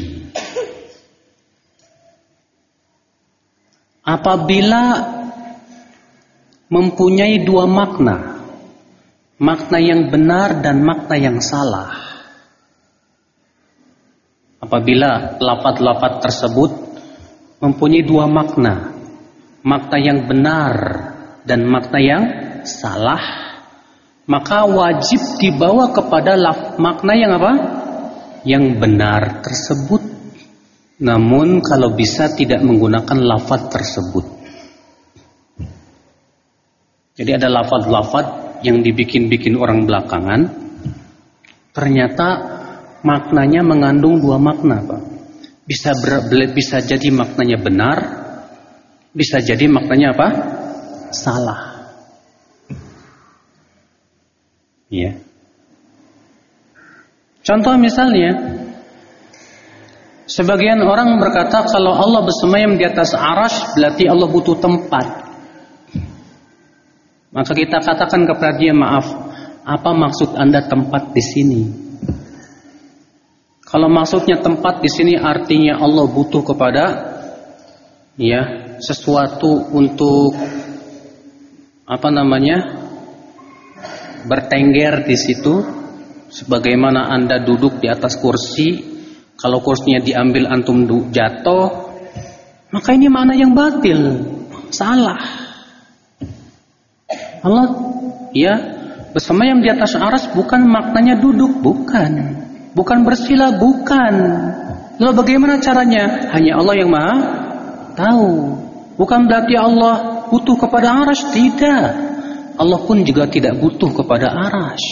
A: apabila mempunyai dua makna, makna yang benar dan makna yang salah. Apabila lafaz-lafaz tersebut mempunyai dua makna, makna yang benar dan makna yang salah, maka wajib dibawa kepada makna yang apa? yang benar tersebut. Namun kalau bisa tidak menggunakan lafaz tersebut. Jadi ada lafaz-lafaz yang dibikin-bikin orang belakangan, ternyata maknanya mengandung dua makna, Pak. Bisa jadi maknanya benar, bisa jadi maknanya apa? Salah. Ya. Contoh misalnya, sebagian orang berkata kalau Allah bersemayam di atas arasy berarti Allah butuh tempat. Maka kita katakan kepada dia, maaf, apa maksud Anda tempat di sini? Kalau maksudnya tempat di sini artinya Allah butuh kepada sesuatu untuk bertengger di situ, sebagaimana Anda duduk di atas kursi, kalau kursinya diambil antum jatuh, maka ini makna yang batil, salah. Allah bersemayam di atas aras bukan maknanya duduk, bukan bersila, bukan. Lalu bagaimana caranya? Hanya Allah yang Maha tahu. Bukan berarti Allah butuh kepada aras, tidak. Allah pun juga tidak butuh kepada aras.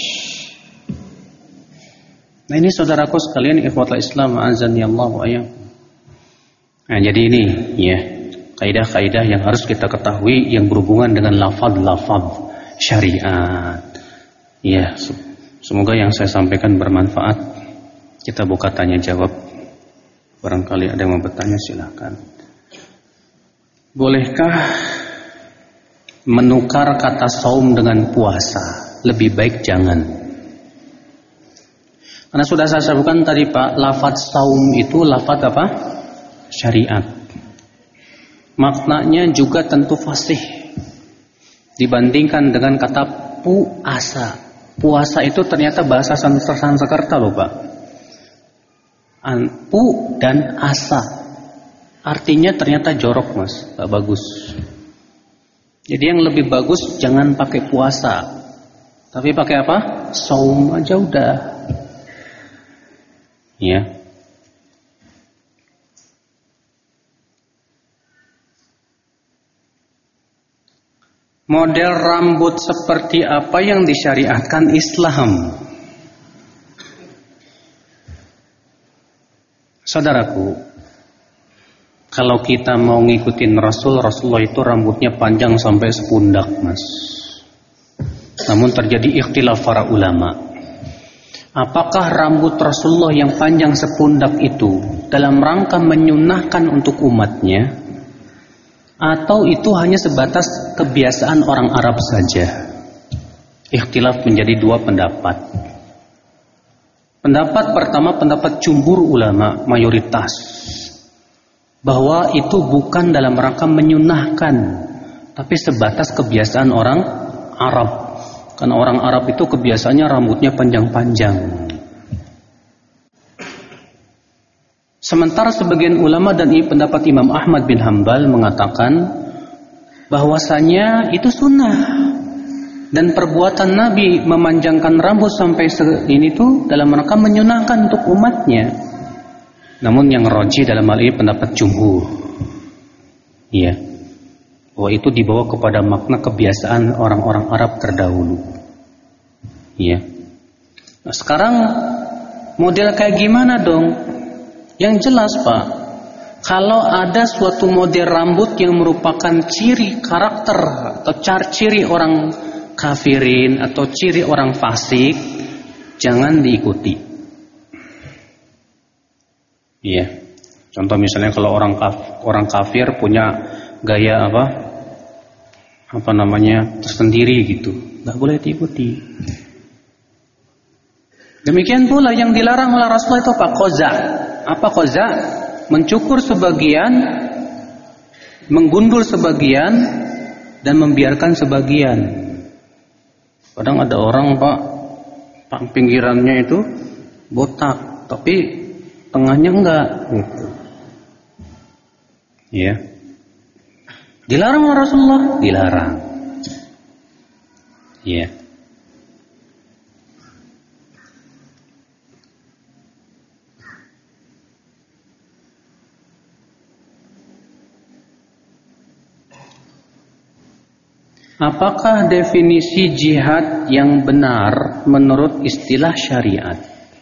A: Nah ini saudaraku sekalian, ikhwatul Islam, azani Allah wa iyyakum. Nah jadi ini kaidah-kaidah yang harus kita ketahui yang berhubungan dengan lafaz-lafaz syariat. Semoga yang saya sampaikan bermanfaat. Kita buka tanya jawab. Barangkali ada yang mau bertanya, silakan. Bolehkah menukar kata saum dengan puasa? Lebih baik jangan. Karena sudah saya sebutkan tadi, Pak, lafaz saum itu lafaz apa? Syariat. Maknanya juga tentu fasih dibandingkan dengan kata puasa. Puasa itu ternyata bahasa Sanskerta loh, Pak. Pu dan asa artinya ternyata jorok, Mas, gak bagus. Jadi yang lebih bagus jangan pakai puasa, tapi pakai apa? Saum aja udah. Model rambut seperti apa yang disyariatkan Islam? Saudaraku, kalau kita mau ngikutin Rasulullah itu rambutnya panjang sampai sepundak, Mas. Namun terjadi ikhtilaf para ulama. Apakah rambut Rasulullah yang panjang sepundak itu dalam rangka menyunahkan untuk umatnya, atau itu hanya sebatas kebiasaan orang Arab saja? Ikhtilaf menjadi dua pendapat. Pendapat pertama, pendapat jumhur ulama, mayoritas, bahwa itu bukan dalam rangka menyunahkan, tapi sebatas kebiasaan orang Arab. Karena orang Arab itu kebiasaannya rambutnya panjang-panjang. Sementara sebagian ulama dan pendapat Imam Ahmad bin Hanbal mengatakan bahwasanya itu sunnah. Dan perbuatan Nabi memanjangkan rambut sampai ini tuh dalam rangka menyunahkan untuk umatnya. Namun yang rajih dalam hal ini pendapat jumhur. Bahwa itu dibawa kepada makna kebiasaan orang-orang Arab terdahulu. Nah, sekarang model kayak gimana dong? Yang jelas, Pak, kalau ada suatu model rambut yang merupakan ciri karakter atau ciri orang kafirin atau ciri orang fasik, jangan diikuti. Contoh misalnya kalau orang kafir punya gaya tersendiri gitu, nggak boleh diikuti. Demikian pula yang dilarang oleh Rasulullah itu Pak, qaza. Apa qaza? Mencukur sebagian, menggundul sebagian, dan membiarkan sebagian. Kadang ada orang, Pak, pinggirannya itu botak, tapi tengahnya enggak. Dilarang oleh Rasulullah, dilarang. Apakah definisi jihad yang benar menurut istilah syariat?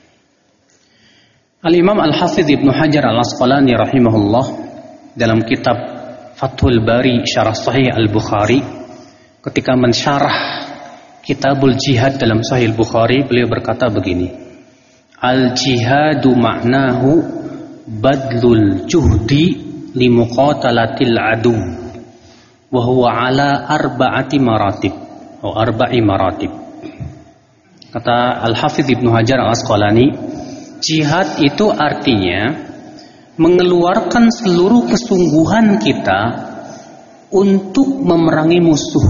A: Al-Imam Al-Hafidh Ibnu Hajar Al-Asqalani rahimahullah dalam kitab Fathul Bari Syarah Sahih Al-Bukhari, ketika mensyarah Kitabul Jihad dalam Sahih Al-Bukhari, beliau berkata begini: Al-jihadu ma'nahu badlul juhdi limuqatalatil adu wa huwa ala arba'i maratib. Kata Al-Hafidh Ibnu Hajar Al-Asqalani, jihad itu artinya mengeluarkan seluruh kesungguhan kita untuk memerangi musuh.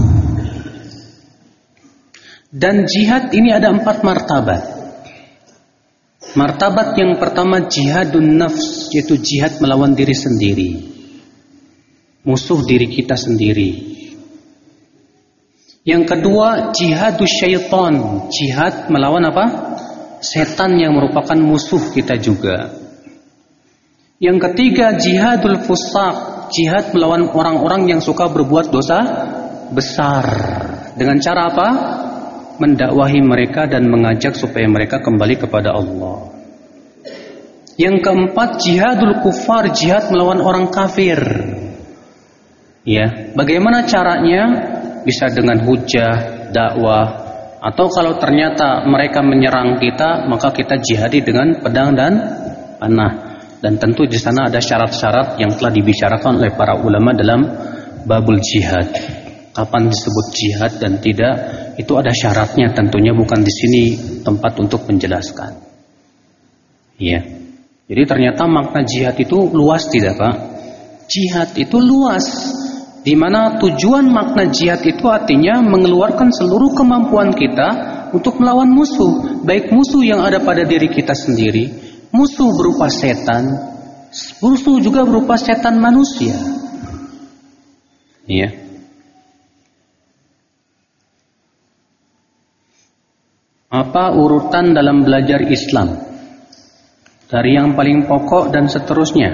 A: Dan jihad ini ada 4 martabat. Martabat yang pertama jihadun nafs, yaitu jihad melawan diri sendiri, musuh diri kita sendiri. Yang kedua jihadus syaitan, jihad melawan apa? Setan yang merupakan musuh kita juga. Yang ketiga jihadul fusaq, jihad melawan orang-orang yang suka berbuat dosa besar. Dengan cara apa? Mendakwahi mereka dan mengajak supaya mereka kembali kepada Allah. Yang keempat jihadul kufar, jihad melawan orang kafir. Ya, bagaimana caranya? Bisa dengan hujah, dakwah, atau kalau ternyata mereka menyerang kita, maka kita jihadi dengan pedang dan panah. Dan tentu di sana ada syarat-syarat yang telah dibicarakan oleh para ulama dalam babul jihad. Kapan disebut jihad dan tidak, itu ada syaratnya, tentunya bukan di sini tempat untuk menjelaskan. Ya. Jadi ternyata makna jihad itu luas, tidak Pak? Jihad itu luas, di mana tujuan makna jihad itu artinya mengeluarkan seluruh kemampuan kita untuk melawan musuh, baik musuh yang ada pada diri kita sendiri, musuh berupa setan, musuh juga berupa setan manusia. Iya. Apa urutan dalam belajar Islam? Dari yang paling pokok dan seterusnya.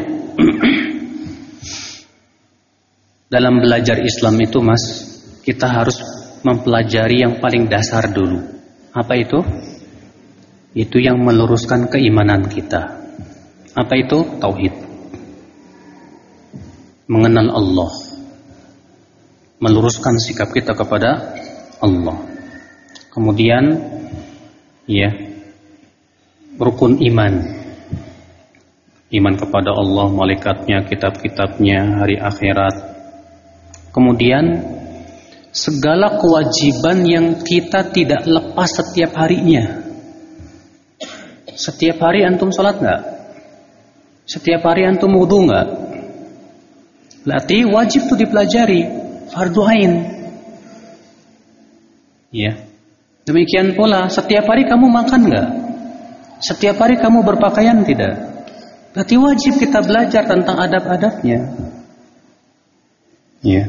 A: Dalam belajar Islam itu Mas, kita harus mempelajari yang paling dasar dulu. Apa itu? Itu yang meluruskan keimanan kita. Apa itu? Tauhid. Mengenal Allah. Meluruskan sikap kita kepada Allah. Kemudian ya, rukun iman. Iman kepada Allah, malaikatnya, kitab-kitabnya, hari akhirat. Kemudian segala kewajiban yang kita tidak lepas setiap harinya. Setiap hari antum sholat enggak? Setiap hari antum wudu enggak? Berarti wajib itu dipelajari, fardu ain. Ya. Demikian pula setiap hari kamu makan enggak? Setiap hari kamu berpakaian tidak? Berarti wajib kita belajar tentang adab-adabnya. Ya.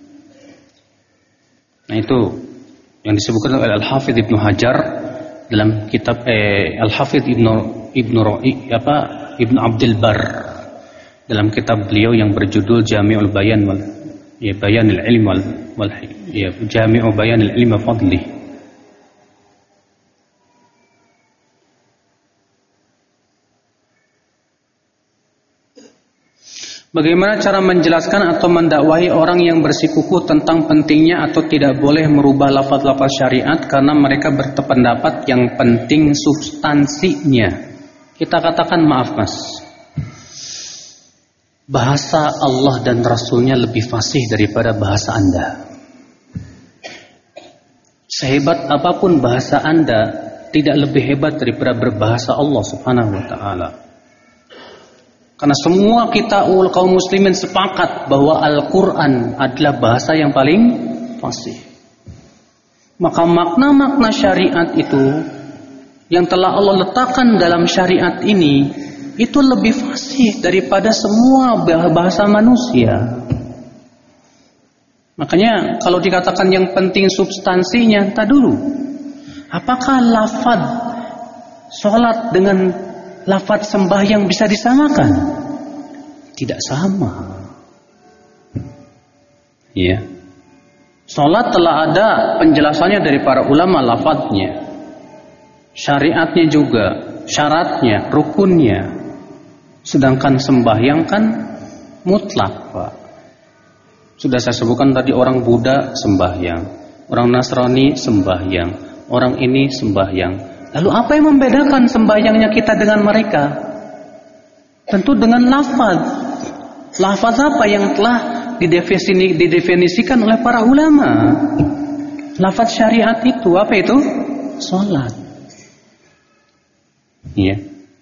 A: Nah itu yang disebutkan oleh Al-Hafidh Ibnu Hajar dalam kitab Al-Hafidh Ibnu Abdul Bar dalam kitab beliau yang berjudul Jami'ul Bayan Bayanil Ilm Jami'u Bayanil Ilm wa Fadlih. Bagaimana cara menjelaskan atau mendakwahi orang yang bersikukuh tentang pentingnya atau tidak boleh merubah lafaz-lafaz syariat karena mereka berpendapat yang penting substansinya? Kita katakan maaf Mas, bahasa Allah dan Rasulnya lebih fasih daripada bahasa Anda. Sehebat apapun bahasa Anda, tidak lebih hebat daripada berbahasa Allah Subhanahu wa ta'ala. Karena semua kita kaum muslimin sepakat bahwa Al-Quran adalah bahasa yang paling fasih. Maka makna-makna syariat itu yang telah Allah letakkan dalam syariat ini, itu lebih fasih daripada semua bahasa manusia. Makanya kalau dikatakan yang penting substansinya, tak dulu. Apakah lafaz sholat dengan lafaz sembahyang bisa disamakan? Tidak sama. Ya. Salat telah ada penjelasannya dari para ulama, lafadznya, syariatnya juga, syaratnya, rukunnya. Sedangkan sembahyang kan mutlak, Pak. Sudah saya sebutkan tadi, orang Buddha sembahyang, orang Nasrani sembahyang, orang ini sembahyang. Lalu apa yang membedakan sembahyangnya kita dengan mereka? Tentu dengan lafaz. Lafaz apa yang telah didefinisikan oleh para ulama? Lafaz syariat itu apa itu? Salat. Iya.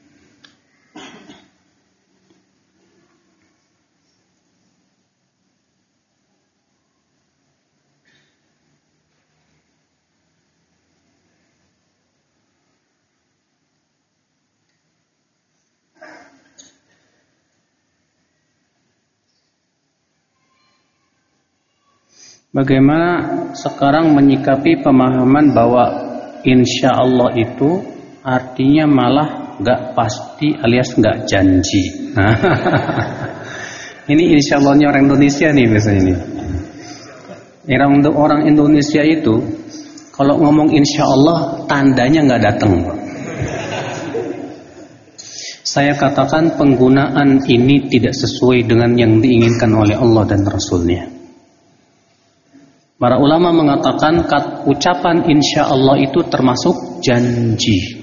A: Bagaimana sekarang menyikapi pemahaman bahwa insya Allah itu artinya malah gak pasti alias gak janji. Ini insya Allahnya orang Indonesia nih biasanya nih. Orang Indonesia itu kalau ngomong insya Allah tandanya gak datang. Saya katakan penggunaan ini tidak sesuai dengan yang diinginkan oleh Allah dan Rasulnya. Para ulama mengatakan ucapan insya Allah itu termasuk janji.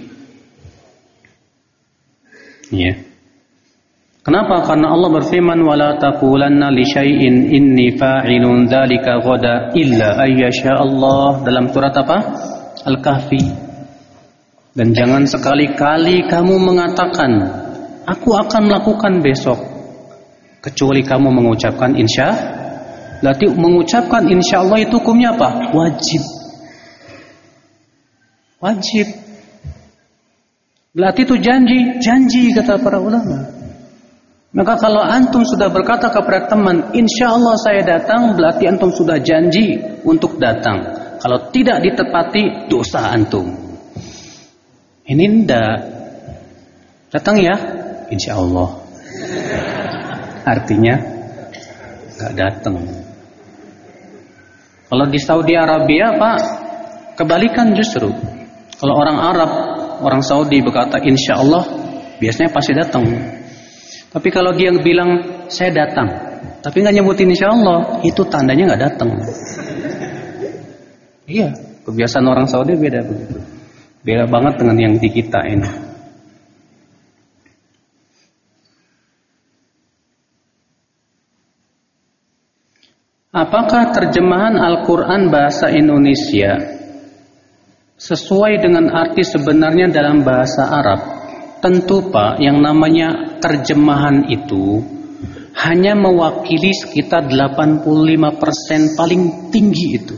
A: Ya. Kenapa? Karena Allah berfirman, "Wala taqulanna li syai'in inni fa'ilun dzalika ghadan illa ayyasha Allah," dalam surat apa? Al-Kahfi. Dan jangan sekali-kali kamu mengatakan, "Aku akan melakukan besok," kecuali kamu mengucapkan insya. Berarti mengucapkan insya Allah itu hukumnya apa? Wajib. Wajib. Berarti itu janji kata para ulama. Maka kalau antum sudah berkata kepada teman, insya Allah saya datang, berarti antum sudah janji untuk datang. Kalau tidak ditepati, dosa antum. Ini ndak. Datang ya? Insya Allah. Artinya nggak datang. Kalau di Saudi Arabia, Pak, kebalikan justru. Kalau orang Arab, orang Saudi berkata insya Allah, biasanya pasti datang. Tapi kalau dia bilang saya datang, tapi nggak nyebutin insya Allah, itu tandanya nggak datang. Iya, kebiasaan orang Saudi beda begitu. Beda banget dengan yang di kita ini. Apakah terjemahan Al-Quran bahasa Indonesia sesuai dengan arti sebenarnya dalam bahasa Arab? Tentu Pak, yang namanya terjemahan itu hanya mewakili sekitar 85% paling tinggi itu.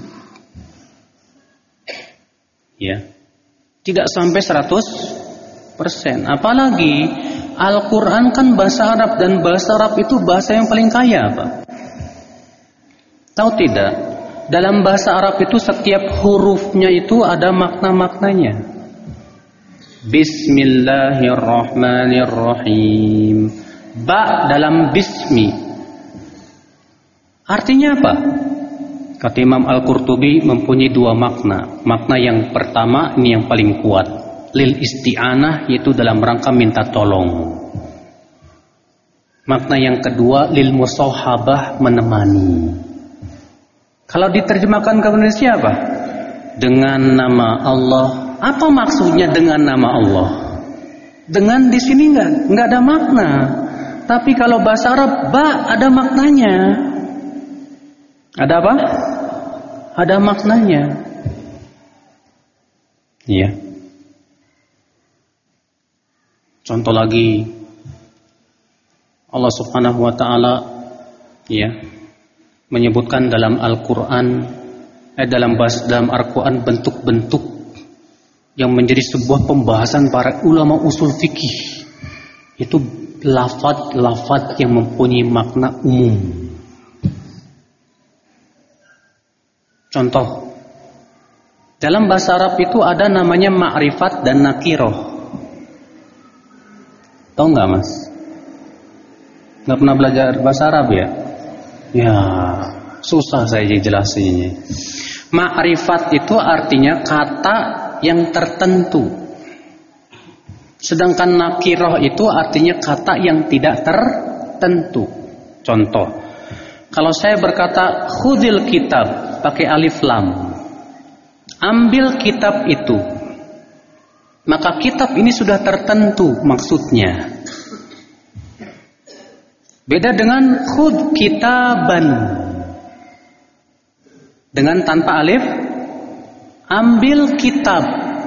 A: Ya, tidak sampai 100%. Apalagi Al-Quran kan bahasa Arab, dan bahasa Arab itu bahasa yang paling kaya Pak. Tahu tidak? Dalam bahasa Arab itu setiap hurufnya itu ada makna-maknanya. Bismillahirrahmanirrahim. Ba dalam bismi. Artinya apa? Kata Imam Al-Qurtubi mempunyai dua makna. Makna yang pertama, ini yang paling kuat. Lil isti'anah, yaitu dalam rangka minta tolong. Makna yang kedua, lil musahabah, menemani. Kalau diterjemahkan ke Indonesia apa? Dengan nama Allah. Apa maksudnya dengan nama Allah? Dengan di sini enggak ada makna. Tapi kalau bahasa Arab, ba ada maknanya. Ada apa? Ada maknanya. Iya. Contoh lagi, Allah Subhanahu wa taala ya menyebutkan dalam Al-Qur'an dalam Al-Qur'an bentuk-bentuk yang menjadi sebuah pembahasan para ulama usul fikih. Itu lafaz-lafaz yang mempunyai makna umum. Contoh, dalam bahasa Arab itu ada namanya ma'rifat dan nakiroh. Tahu nggak Mas? Nggak pernah belajar bahasa Arab ya? Ya, Susah saya jelasinnya. Ma'rifat itu artinya kata yang tertentu. Sedangkan nakirah itu artinya kata yang tidak tertentu. Contoh, kalau saya berkata khudil kitab pakai alif lam, ambil kitab itu, maka kitab ini sudah tertentu maksudnya. Beda dengan khud kitaban, dengan tanpa alif, ambil kitab.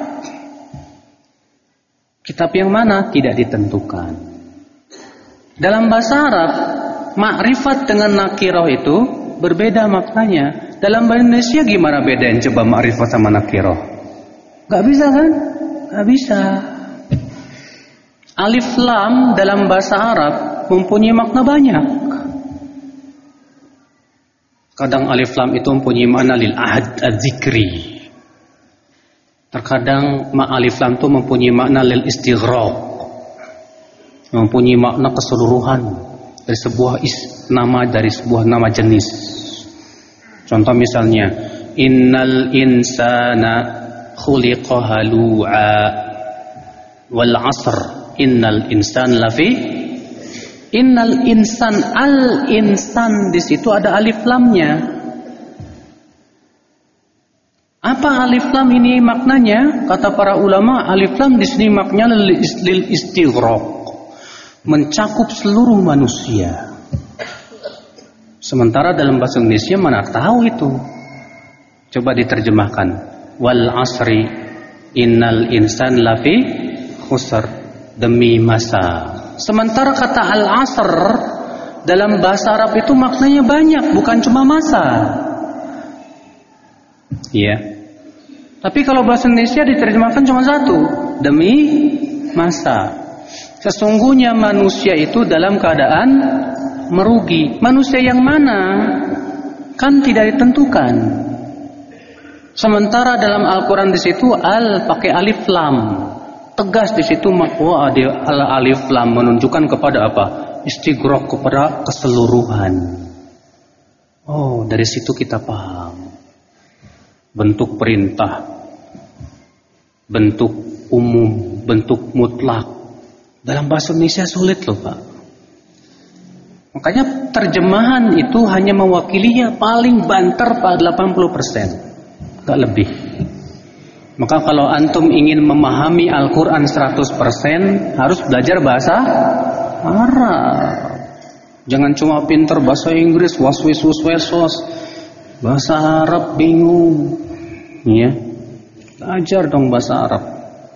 A: Kitab yang mana? Tidak ditentukan. Dalam bahasa Arab, ma'rifat dengan nakirah itu berbeda maknanya. Dalam bahasa Indonesia gimana bedain coba ma'rifat sama nakirah? Gak bisa kan? Gak bisa. Alif lam dalam bahasa Arab mempunyai makna banyak. Kadang alif lam itu mempunyai makna lil ahad az-zikri. Terkadang alif lam itu mempunyai makna lil istighraq, mempunyai makna keseluruhan dari sebuah nama jenis. Contoh misalnya, innal insana khuliqa halu'a wal 'asr innal insan innal insan, al insan di situ ada alif lamnya. Apa alif lam ini maknanya? Kata para ulama, alif lam di sini maknanya lil istighraq, mencakup seluruh manusia. Sementara dalam bahasa Indonesia mana tahu itu. Coba diterjemahkan. Wal asri innal insan lafi khusr, demi masa. Sementara kata al-asr dalam bahasa Arab itu maknanya banyak, bukan cuma masa. Iya. Tapi kalau bahasa Indonesia diterjemahkan cuma satu, demi masa. Sesungguhnya manusia itu dalam keadaan merugi. Manusia yang mana? Kan tidak ditentukan. Sementara dalam Al-Quran di situ al pakai alif lam. Tegas di situ makwa alif lam menunjukkan kepada apa? Istighraq, kepada keseluruhan. Oh, dari situ kita paham. Bentuk perintah, bentuk umum, bentuk mutlak. Dalam bahasa Indonesia sulit loh Pak. Makanya terjemahan itu hanya mewakili ya paling banter 80%, gak lebih. Maka kalau antum ingin memahami Al-Quran 100%, harus belajar bahasa Arab. Jangan cuma pinter bahasa Inggris, was-was-was-was. Bahasa Arab bingung. Ya, belajar dong bahasa Arab.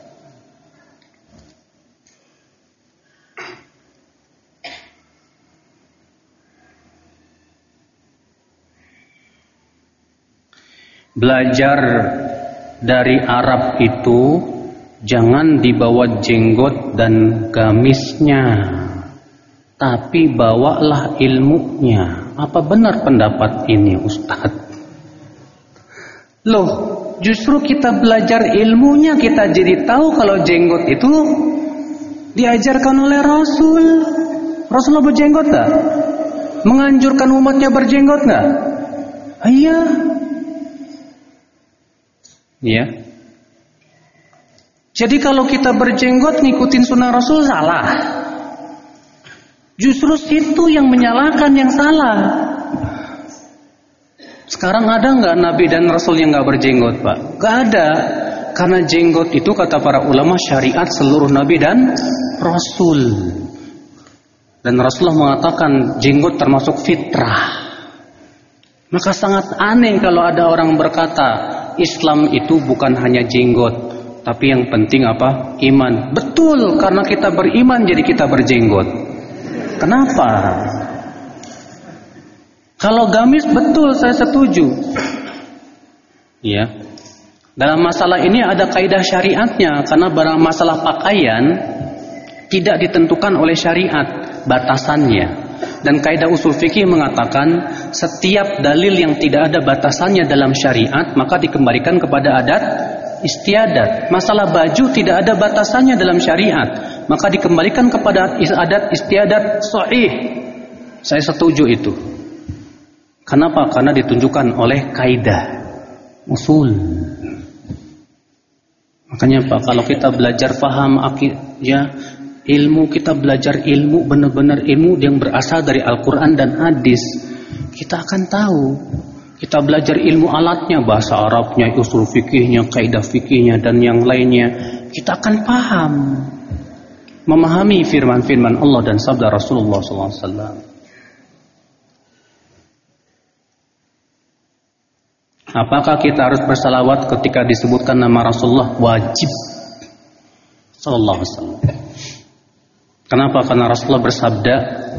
A: Belajar dari Arab itu jangan dibawa jenggot dan gamisnya, tapi bawalah ilmunya. Apa benar pendapat ini Ustaz? Loh, justru kita belajar ilmunya kita jadi tahu kalau jenggot itu diajarkan oleh Rasul. Rasulullah berjenggot gak? Menganjurkan umatnya berjenggot gak? Iya. Ya. Jadi kalau kita berjenggot ngikutin sunnah Rasul salah. Justru situ yang menyalahkan yang salah. Sekarang ada nggak Nabi dan Rasul yang nggak berjenggot Pak? Nggak ada. Karena jenggot itu kata para ulama syariat seluruh Nabi dan Rasul. Dan Rasulullah mengatakan jenggot termasuk fitrah. Maka sangat aneh kalau ada orang berkata Islam itu bukan hanya jenggot, tapi yang penting apa? Iman. Betul, karena kita beriman jadi kita berjenggot. Kenapa? Kalau gamis betul, saya setuju. Ya. Dalam masalah ini ada kaidah syariatnya, karena barang masalah pakaian tidak ditentukan oleh syariat batasannya. Dan kaidah usul fikih mengatakan setiap dalil yang tidak ada batasannya dalam syariat maka dikembalikan kepada adat istiadat. Masalah baju tidak ada batasannya dalam syariat maka dikembalikan kepada adat istiadat sahih. Saya setuju itu. Kenapa? Karena ditunjukkan oleh kaidah usul. Makanya Pak, kalau kita belajar paham akidah, ilmu, kita belajar ilmu, benar-benar ilmu yang berasal dari Al-Quran dan hadis, kita akan tahu. Kita belajar ilmu alatnya, bahasa Arabnya, usul fikihnya, kaidah fikihnya, dan yang lainnya, kita akan paham, memahami firman-firman Allah dan sabda Rasulullah SAW. Apakah kita harus bersalawat ketika disebutkan nama Rasulullah? Wajib. Sallallahu alaihi wasallam. Kenapa? Karena Rasulullah bersabda,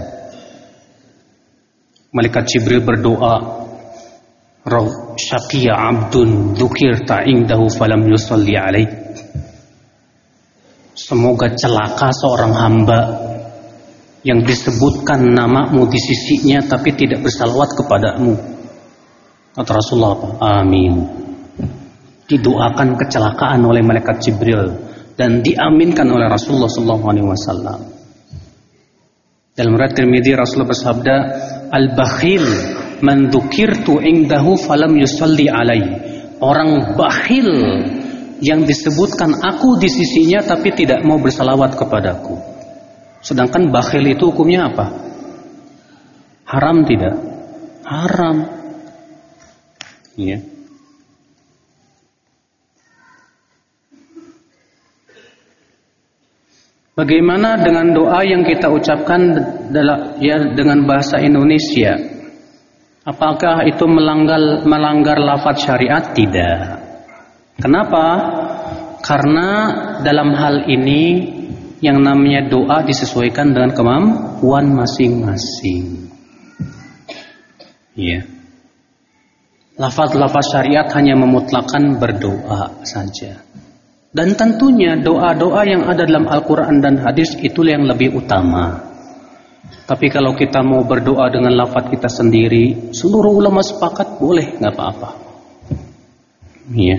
A: malaikat Jibril berdoa, Syaqiya abdun dzukirta indahu falam yusalli alaik. Semoga celaka seorang hamba yang disebutkan namamu di sisinya tapi tidak bersalawat kepadamu. Kata Rasulullah apa? Amin. Didoakan kecelakaan oleh malaikat Jibril dan diaminkan oleh Rasulullah SAW. Dalam riwayat Tirmidzi Rasulullah bersabda, al-bakhil man dzukirtu indahu falam yusalli alaihi. Orang bakhil yang disebutkan aku di sisinya tapi tidak mau bersalawat kepadaku. Sedangkan bakhil itu hukumnya apa? Haram tidak? Haram. Ya. Bagaimana dengan doa yang kita ucapkan dengan bahasa Indonesia? Apakah itu melanggar lafaz syariat? Tidak. Kenapa? Karena dalam hal ini yang namanya doa disesuaikan dengan kemampuan masing-masing. Ya. Lafaz-lafaz syariat hanya memutlakan berdoa saja. Dan tentunya doa-doa yang ada dalam Al-Quran dan hadis itulah yang lebih utama. Tapi kalau kita mau berdoa dengan lafaz kita sendiri, seluruh ulama sepakat boleh, nggak apa-apa. Iya.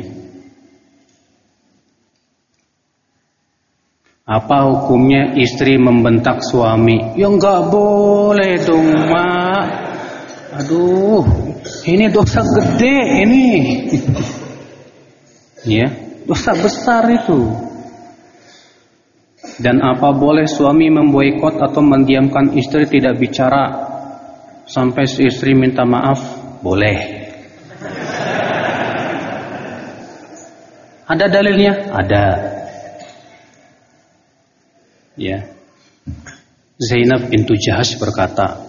A: Apa hukumnya istri membentak suami? Ya nggak boleh dong, Mak. Aduh, ini dosa gede ini. Ya. Dosa besar itu. Dan apa boleh suami memboikot atau mendiamkan istri tidak bicara sampai si istri minta maaf? Boleh. Ada dalilnya? Ada. Ya. Zainab bintu Jahash berkata,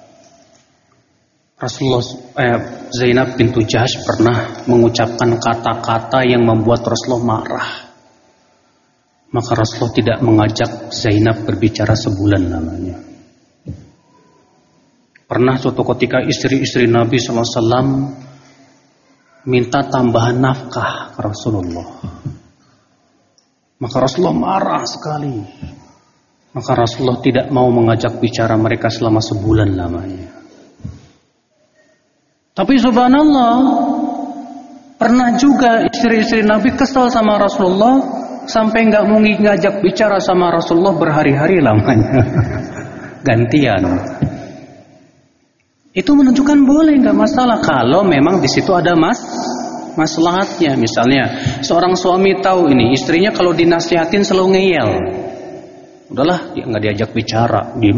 A: Zainab bintu Jahash pernah mengucapkan kata-kata yang membuat Rasulullah marah. Maka Rasulullah tidak mengajak Zainab berbicara sebulan lamanya. Pernah suatu ketika istri-istri Nabi SAW minta tambahan nafkah ke Rasulullah. Maka Rasulullah marah sekali. Maka Rasulullah tidak mau mengajak bicara mereka selama sebulan lamanya. Tapi subhanallah, pernah juga istri-istri Nabi kesal sama Rasulullah sampai nggak mau ngajak bicara sama Rasulullah berhari-hari lamanya. Gantian. Itu menunjukkan boleh, nggak masalah kalau memang di situ ada maslahatnya. Misalnya seorang suami tahu ini istrinya kalau dinasihatin selalu ngeyel, udahlah nggak diajak bicara, diem.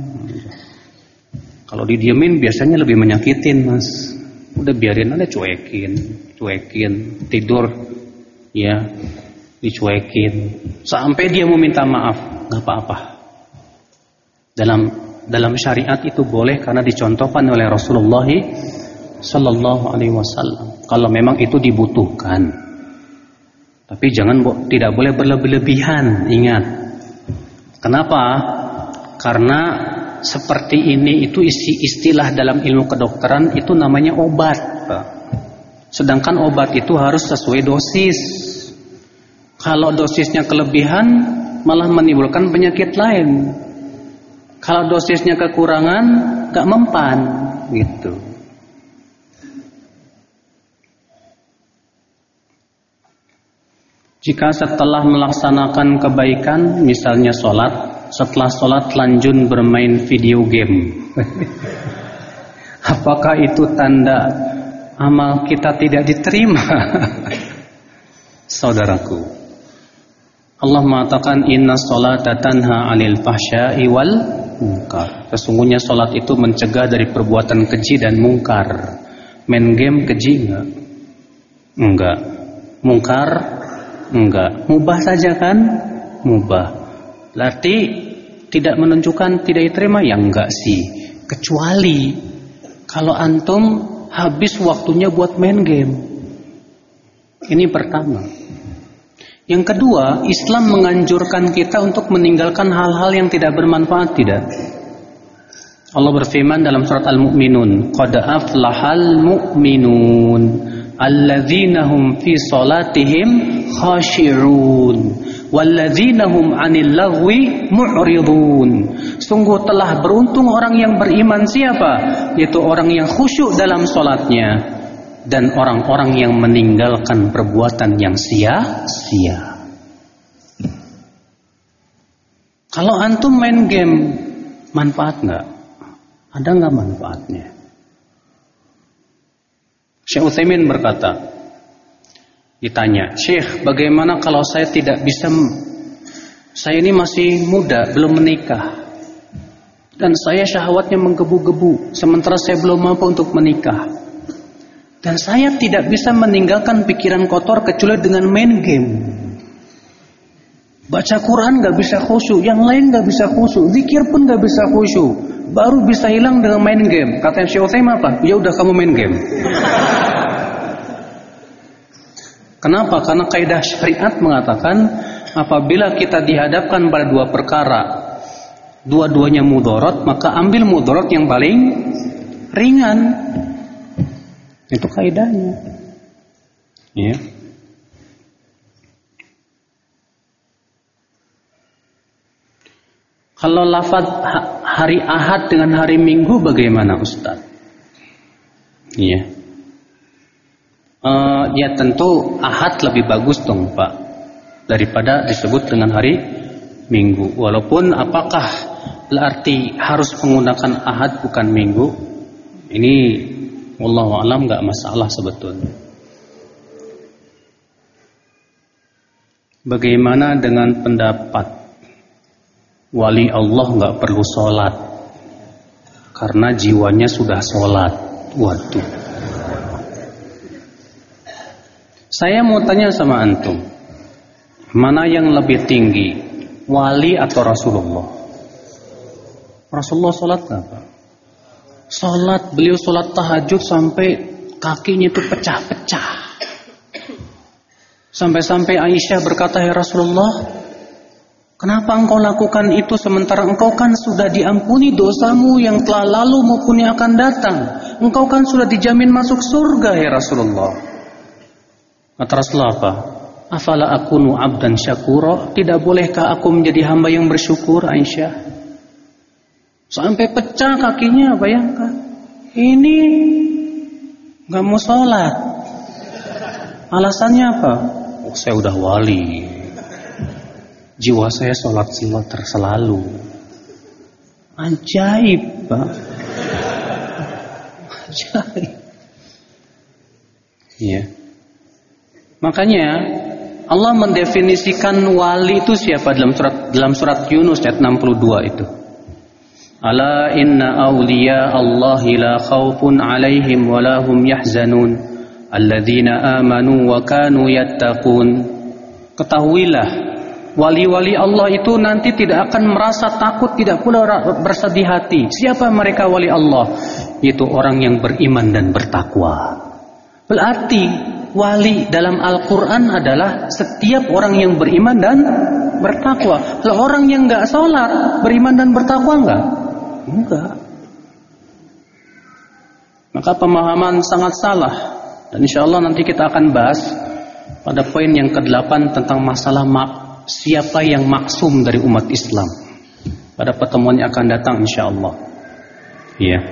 A: Kalau didiemin biasanya lebih menyakitin, Mas. Udah biarin aja, cuekin, tidur ya, dicuekin sampai dia mau minta maaf, nggak apa-apa. Dalam syariat itu boleh karena dicontohkan oleh Rasulullah sallallahu alaihi wasallam. Kalau memang itu dibutuhkan. Tapi tidak boleh berlebihan, ingat. Kenapa? Karena seperti ini itu istilah dalam ilmu kedokteran itu namanya obat. Sedangkan obat itu harus sesuai dosis. Kalau dosisnya kelebihan malah menimbulkan penyakit lain. Kalau dosisnya kekurangan gak mempan gitu. Jika setelah melaksanakan kebaikan, misalnya sholat, setelah sholat lanjut bermain video game, Apakah itu tanda amal kita tidak diterima? Saudaraku, Allah mengatakan inna sholata tanha 'anil fahsya'i wal munkar. Sesungguhnya salat itu mencegah dari perbuatan keji dan mungkar. Main game keji enggak? Enggak. Mungkar enggak. Mubah saja kan? Mubah. Berarti tidak menunjukkan tidak diterima? Ya enggak sih. Kecuali kalau antum habis waktunya buat main game. Ini pertama. Yang kedua, Islam menganjurkan kita untuk meninggalkan hal-hal yang tidak bermanfaat, tidak? Allah berfirman dalam surat Al-Mu'minun, qad aflahal mu'minun alladzina hum fi salatihim khashi'un walladzina hum 'anil lagwi mu'ridun. Sungguh telah beruntung orang yang beriman siapa? Yaitu orang yang khusyuk dalam salatnya dan orang-orang yang meninggalkan perbuatan yang sia-sia. Kalau antum main game, manfaat nggak? Ada nggak manfaatnya? Syekh Utsaimin berkata, ditanya, Syekh, bagaimana kalau saya tidak bisa, saya ini masih muda, belum menikah, dan saya syahwatnya menggebu-gebu, sementara saya belum mampu untuk menikah. Dan saya tidak bisa meninggalkan pikiran kotor kecuali dengan main game. Baca Quran gak bisa khusyuk, yang lain gak bisa khusyuk, zikir pun gak bisa khusyuk, baru bisa hilang dengan main game. Kata Syekh Utsaimin apa? Ya udah kamu main game. Kenapa? Karena kaidah syariat mengatakan apabila kita dihadapkan pada dua perkara, dua-duanya mudarat, maka ambil mudarat yang paling ringan. Itu kaidahnya. Ya. Kalau lafaz hari Ahad dengan hari Minggu bagaimana, Ustaz? Iya. Ya tentu Ahad lebih bagus dong, Pak, daripada disebut dengan hari Minggu. Walaupun apakah berarti harus menggunakan Ahad bukan Minggu? Ini wallahu alam nggak masalah sebetulnya. Bagaimana dengan pendapat wali Allah nggak perlu sholat karena jiwanya sudah sholat? Waduh. Saya mau tanya sama antum, mana yang lebih tinggi, wali atau Rasulullah? Rasulullah sholat nggak, Pak? Sholat, beliau sholat tahajud sampai kakinya itu pecah-pecah. Sampai-sampai Aisyah berkata, ya Rasulullah, kenapa engkau lakukan itu sementara engkau kan sudah diampuni dosamu yang telah lalu maupun yang akan datang. Engkau kan sudah dijamin masuk surga ya Rasulullah. Kata Rasulullah apa? Afala akunu abdan syakura? Tidak bolehkah aku menjadi hamba yang bersyukur, Aisyah? Sampai pecah kakinya, bayangkan. Ini gak mau sholat. Alasannya apa? Oh, saya udah wali. Jiwa saya sholat selalu. Ajaib, Pak. Ajaib. Iya. Makanya Allah mendefinisikan wali itu siapa dalam surat Yunus ayat 62 itu. Ala inna awliya Allahi la khawfun alaihim wa lahum yahzanun alladzina amanu wa kanu yattaqun. Ketahuilah, wali-wali Allah itu nanti tidak akan merasa takut, tidak pula bersedih hati. Siapa mereka wali Allah? Yaitu orang yang beriman dan bertakwa. Berarti wali dalam Al-Quran adalah setiap orang yang beriman dan bertakwa. Kalau orang yang gak sholat, beriman dan bertakwa enggak? Enggak. Maka pemahaman sangat salah. Dan insya Allah nanti kita akan bahas pada poin yang ke-8 tentang masalah siapa yang maksum dari umat Islam. Pada pertemuan yang akan datang insya Allah. Iya.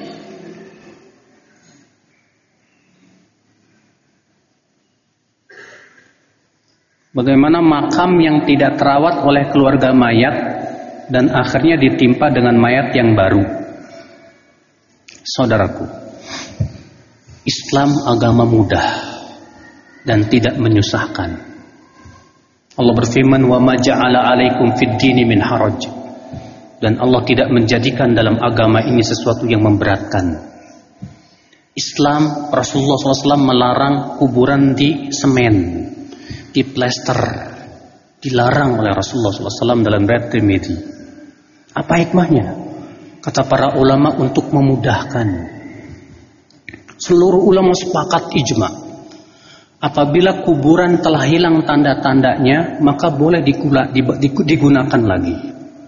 A: Bagaimana makam yang tidak terawat oleh keluarga mayat dan akhirnya ditimpa dengan mayat yang baru? Saudaraku, Islam agama mudah dan tidak menyusahkan. Allah berfirman, "Wa ma ja'ala 'alaikum fid dini min haraj." Dan Allah tidak menjadikan dalam agama ini sesuatu yang memberatkan. Islam, Rasulullah SAW melarang kuburan di semen, di plester. Dilarang oleh Rasulullah SAW dalam riwayat Tirmidzi. Apa hikmahnya? Kata para ulama, untuk memudahkan. Seluruh ulama sepakat ijma. Apabila kuburan telah hilang tanda-tandanya, maka boleh digunakan lagi.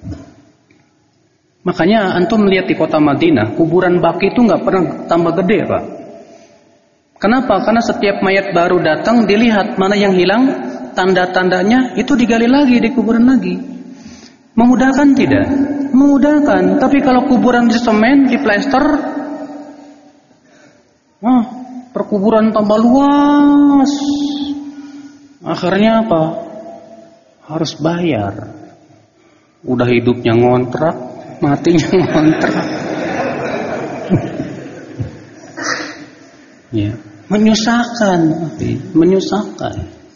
A: Makanya antum melihat di kota Madinah, kuburan baki itu nggak pernah tambah gede, Pak. Kenapa? Karena setiap mayat baru datang, dilihat mana yang hilang, tanda-tandanya itu digali lagi, di kuburan lagi. Memudahkan tidak? Memudahkan. Tapi kalau kuburan di semen, di plester, perkuburan tambah luas. Akhirnya apa? Harus bayar. Udah hidupnya ngontrak, matinya ngontrak. Ya, menyusahkan, menyusahkan.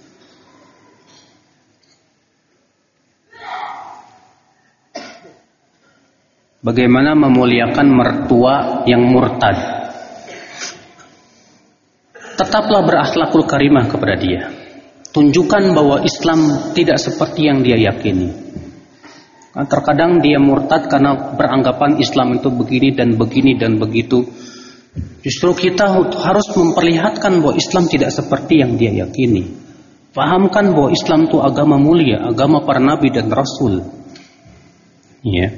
A: Bagaimana memuliakan mertua yang murtad? Tetaplah berakhlakul karimah kepada dia. Tunjukkan bahwa Islam tidak seperti yang dia yakini. Terkadang dia murtad karena beranggapan Islam itu begini dan begini dan begitu. Justru kita harus memperlihatkan bahwa Islam tidak seperti yang dia yakini. Fahamkan bahwa Islam itu agama mulia, agama para nabi dan rasul. Ya.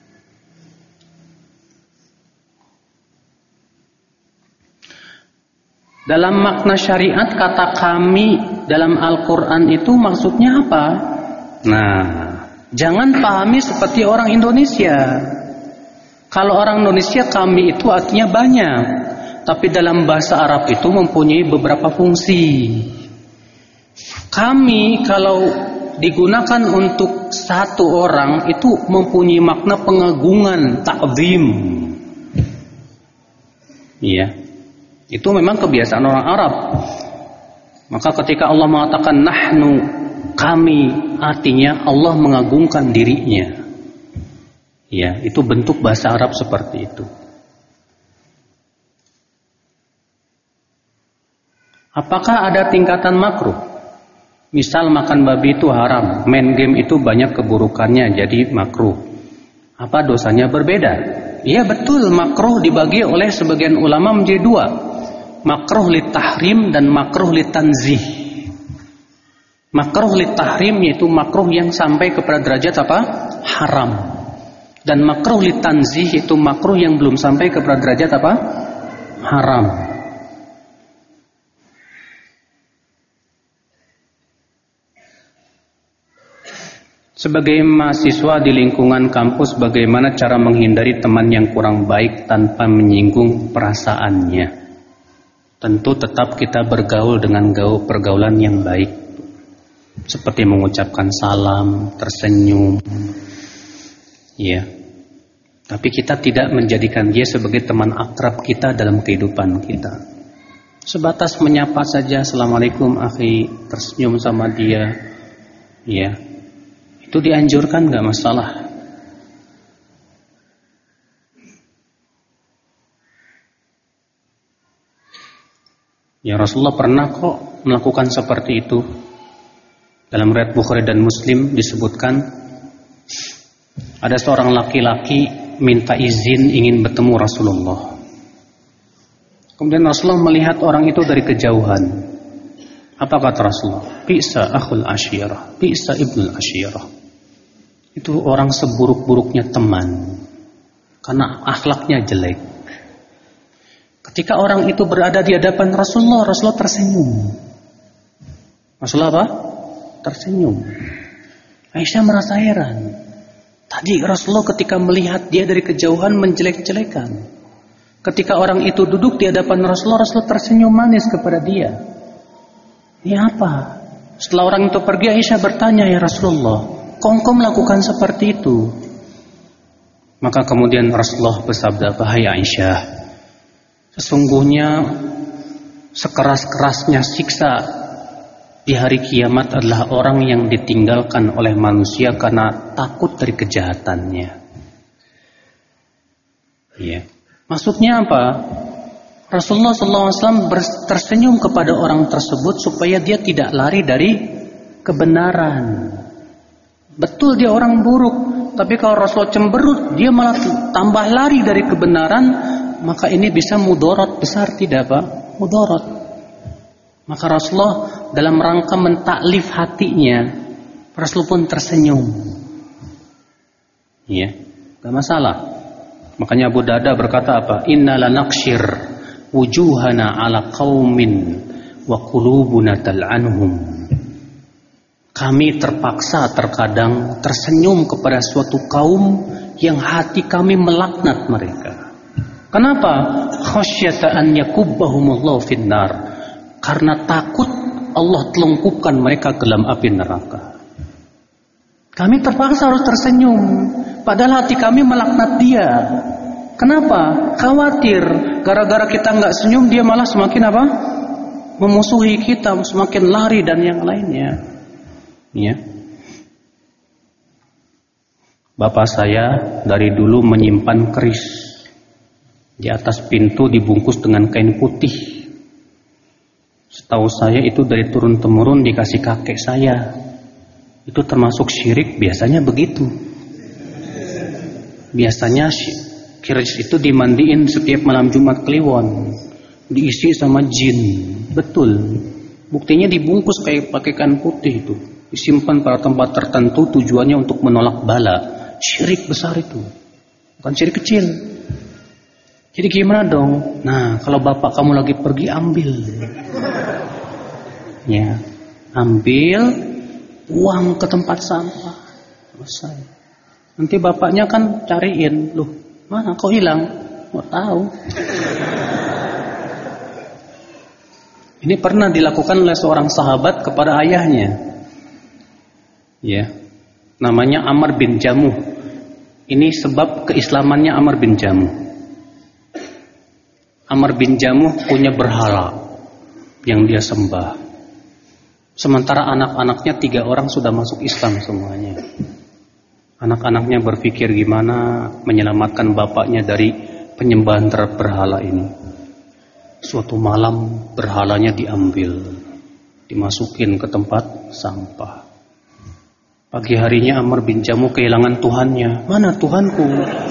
A: Dalam makna syariat, kata kami dalam Al-Quran itu maksudnya apa? Nah, jangan pahami seperti orang Indonesia. Kalau orang Indonesia, kami itu artinya banyak. Tapi dalam bahasa Arab itu mempunyai beberapa fungsi. Kami kalau digunakan untuk satu orang itu mempunyai makna pengagungan, ta'zim. Iya. Itu memang kebiasaan orang Arab. Maka ketika Allah mengatakan nahnu, kami, artinya Allah mengagungkan dirinya. Ya, itu bentuk bahasa Arab seperti itu. Apakah ada tingkatan makruh? Misal makan babi itu haram, main game itu banyak keburukannya, jadi makruh. Apa dosanya berbeda? Iya betul, makruh dibagi oleh sebagian ulama menjadi dua. Makruh litahrim dan makruh litanzih. Makruh litahrim yaitu makruh yang sampai kepada derajat apa? Haram. Dan makruh litanzih itu makruh yang belum sampai kepada derajat apa? Haram. Sebagai mahasiswa di lingkungan kampus, bagaimana cara menghindari teman yang kurang baik tanpa menyinggung perasaannya? Tentu tetap kita bergaul dengan pergaulan yang baik, seperti mengucapkan salam, tersenyum, ya. Tapi kita tidak menjadikan dia sebagai teman akrab kita dalam kehidupan kita. Sebatas menyapa saja, assalamualaikum akhi, tersenyum sama dia, ya. Itu dianjurkan, nggak masalah. Ya, Rasulullah pernah kok melakukan seperti itu. Dalam riwayat Bukhari dan Muslim disebutkan ada seorang laki-laki minta izin ingin bertemu Rasulullah. Kemudian Rasulullah melihat orang itu dari kejauhan. Apa kata Rasulullah? Bi'sa akhul ashirah, bi'sa ibnul ashirah. Itu orang seburuk-buruknya teman, karena akhlaknya jelek. Ketika orang itu berada di hadapan Rasulullah, Rasulullah tersenyum. Rasulullah apa? Tersenyum. Aisyah merasa heran. Tadi Rasulullah ketika melihat dia dari kejauhan menjelek-jelekan. Ketika orang itu duduk di hadapan Rasulullah, Rasulullah tersenyum manis kepada dia. Ini apa? Setelah orang itu pergi, Aisyah bertanya, ya Rasulullah, kok engkau melakukan seperti itu? Maka kemudian Rasulullah bersabda, "Wahai Aisyah, Sesungguhnya sekeras-kerasnya siksa di hari kiamat adalah orang yang ditinggalkan oleh manusia karena takut dari kejahatannya. Ya. Maksudnya apa? Rasulullah SAW tersenyum kepada orang tersebut supaya dia tidak lari dari kebenaran. Betul dia orang buruk, tapi kalau Rasul cemberut, dia malah tambah lari dari kebenaran, maka ini bisa mudorot besar, tidak Pak? Mudorot. Maka Rasulullah dalam rangka mentaklif hatinya, Rasul pun tersenyum. Iya, gak masalah. Makanya Abu Darda berkata apa? Inna lanakshir wujuhana ala qaumin wa qulubuna tal'anhum. Kami terpaksa terkadang tersenyum kepada suatu kaum yang hati kami melaknat mereka. Kenapa? Khasyata an yakubbahumullahu finnar. Karena takut Allah telungkupkan mereka ke dalam api neraka. Kami terpaksa harus tersenyum, padahal hati kami melaknat dia. Kenapa? Khawatir gara-gara kita nggak senyum, dia malah semakin apa? Memusuhi kita, semakin lari dan yang lainnya. Ya. Bapak saya dari dulu menyimpan keris di atas pintu dibungkus dengan kain putih. Setahu saya itu dari turun temurun dikasih kakek saya. Itu termasuk syirik, biasanya begitu. Biasanya keris itu dimandiin setiap malam Jumat Kliwon, diisi sama jin. Betul. Buktinya dibungkus kayak pakai kain putih itu. Disimpan pada tempat tertentu tujuannya untuk menolak bala. Syirik besar itu, bukan syirik kecil. Jadi gimana dong? Nah, kalau bapak kamu lagi pergi, ambil, ya, ambil, buang ke tempat sampah. Selesai. Nanti bapaknya kan cariin, loh, mana kau hilang? Mau tahu? Ini pernah dilakukan oleh seorang sahabat kepada ayahnya. Ya, namanya Amr bin Jamuh. Ini sebab keislamannya Amr bin Jamuh. Amr bin Jamuh punya berhala yang dia sembah. Sementara anak-anaknya 3 orang sudah masuk Islam semuanya. Anak-anaknya berpikir gimana menyelamatkan bapaknya dari penyembahan terhadap berhala ini. Suatu malam berhalanya diambil, dimasukin ke tempat sampah. Pagi harinya Amr bin Jamuh kehilangan Tuhannya. Mana Tuhanku?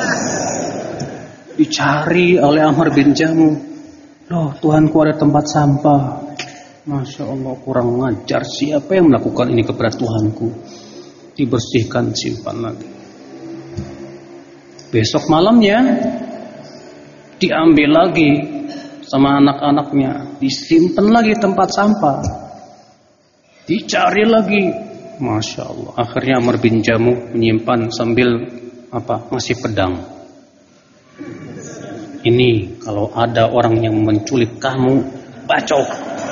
A: Dicari oleh Amr bin Jamuh. Loh, Tuhanku ada tempat sampah. Masya Allah, kurang ngajar. Siapa yang melakukan ini kepada Tuhanku? Dibersihkan, simpan lagi. Besok malamnya diambil lagi sama anak-anaknya, disimpan lagi tempat sampah. Dicari lagi. Masya Allah. Akhirnya Amr bin Jamuh menyimpan sambil ngasih pedang. Ini kalau ada orang yang menculik kamu, bacok.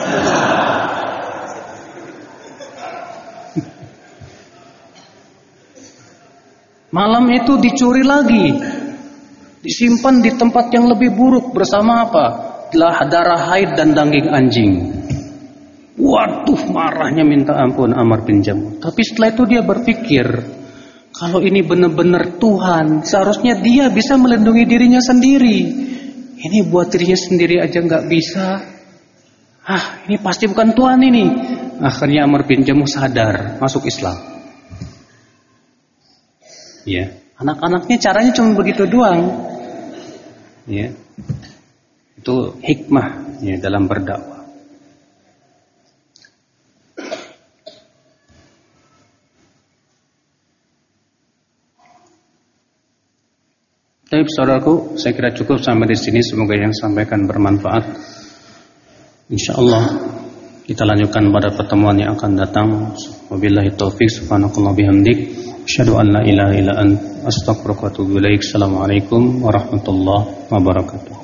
A: Malam itu dicuri lagi, disimpan di tempat yang lebih buruk bersama apa? Darah haid dan daging anjing. Waduh, marahnya minta ampun Amr bin Jamuh. Tapi setelah itu dia berpikir, kalau ini benar-benar Tuhan, seharusnya dia bisa melindungi dirinya sendiri. Ini buat dirinya sendiri aja nggak bisa. Ini pasti bukan Tuhan ini. Akhirnya Amr bin Jamuh sadar, masuk Islam. Ya, anak-anaknya caranya cuma begitu doang. Ya, itu hikmah ya dalam berdakwah. Baik, saudaraku, saya kira cukup sampai di sini. Semoga yang sampaikan bermanfaat. Insyaallah kita lanjutkan pada pertemuan yang akan datang. Wabillahi taufik. Subhanakallah bihamdik. Asyhadu an la ilaha illa anta astaghfiruka wa atubu ilaik. Assalamualaikum warahmatullahi wabarakatuh.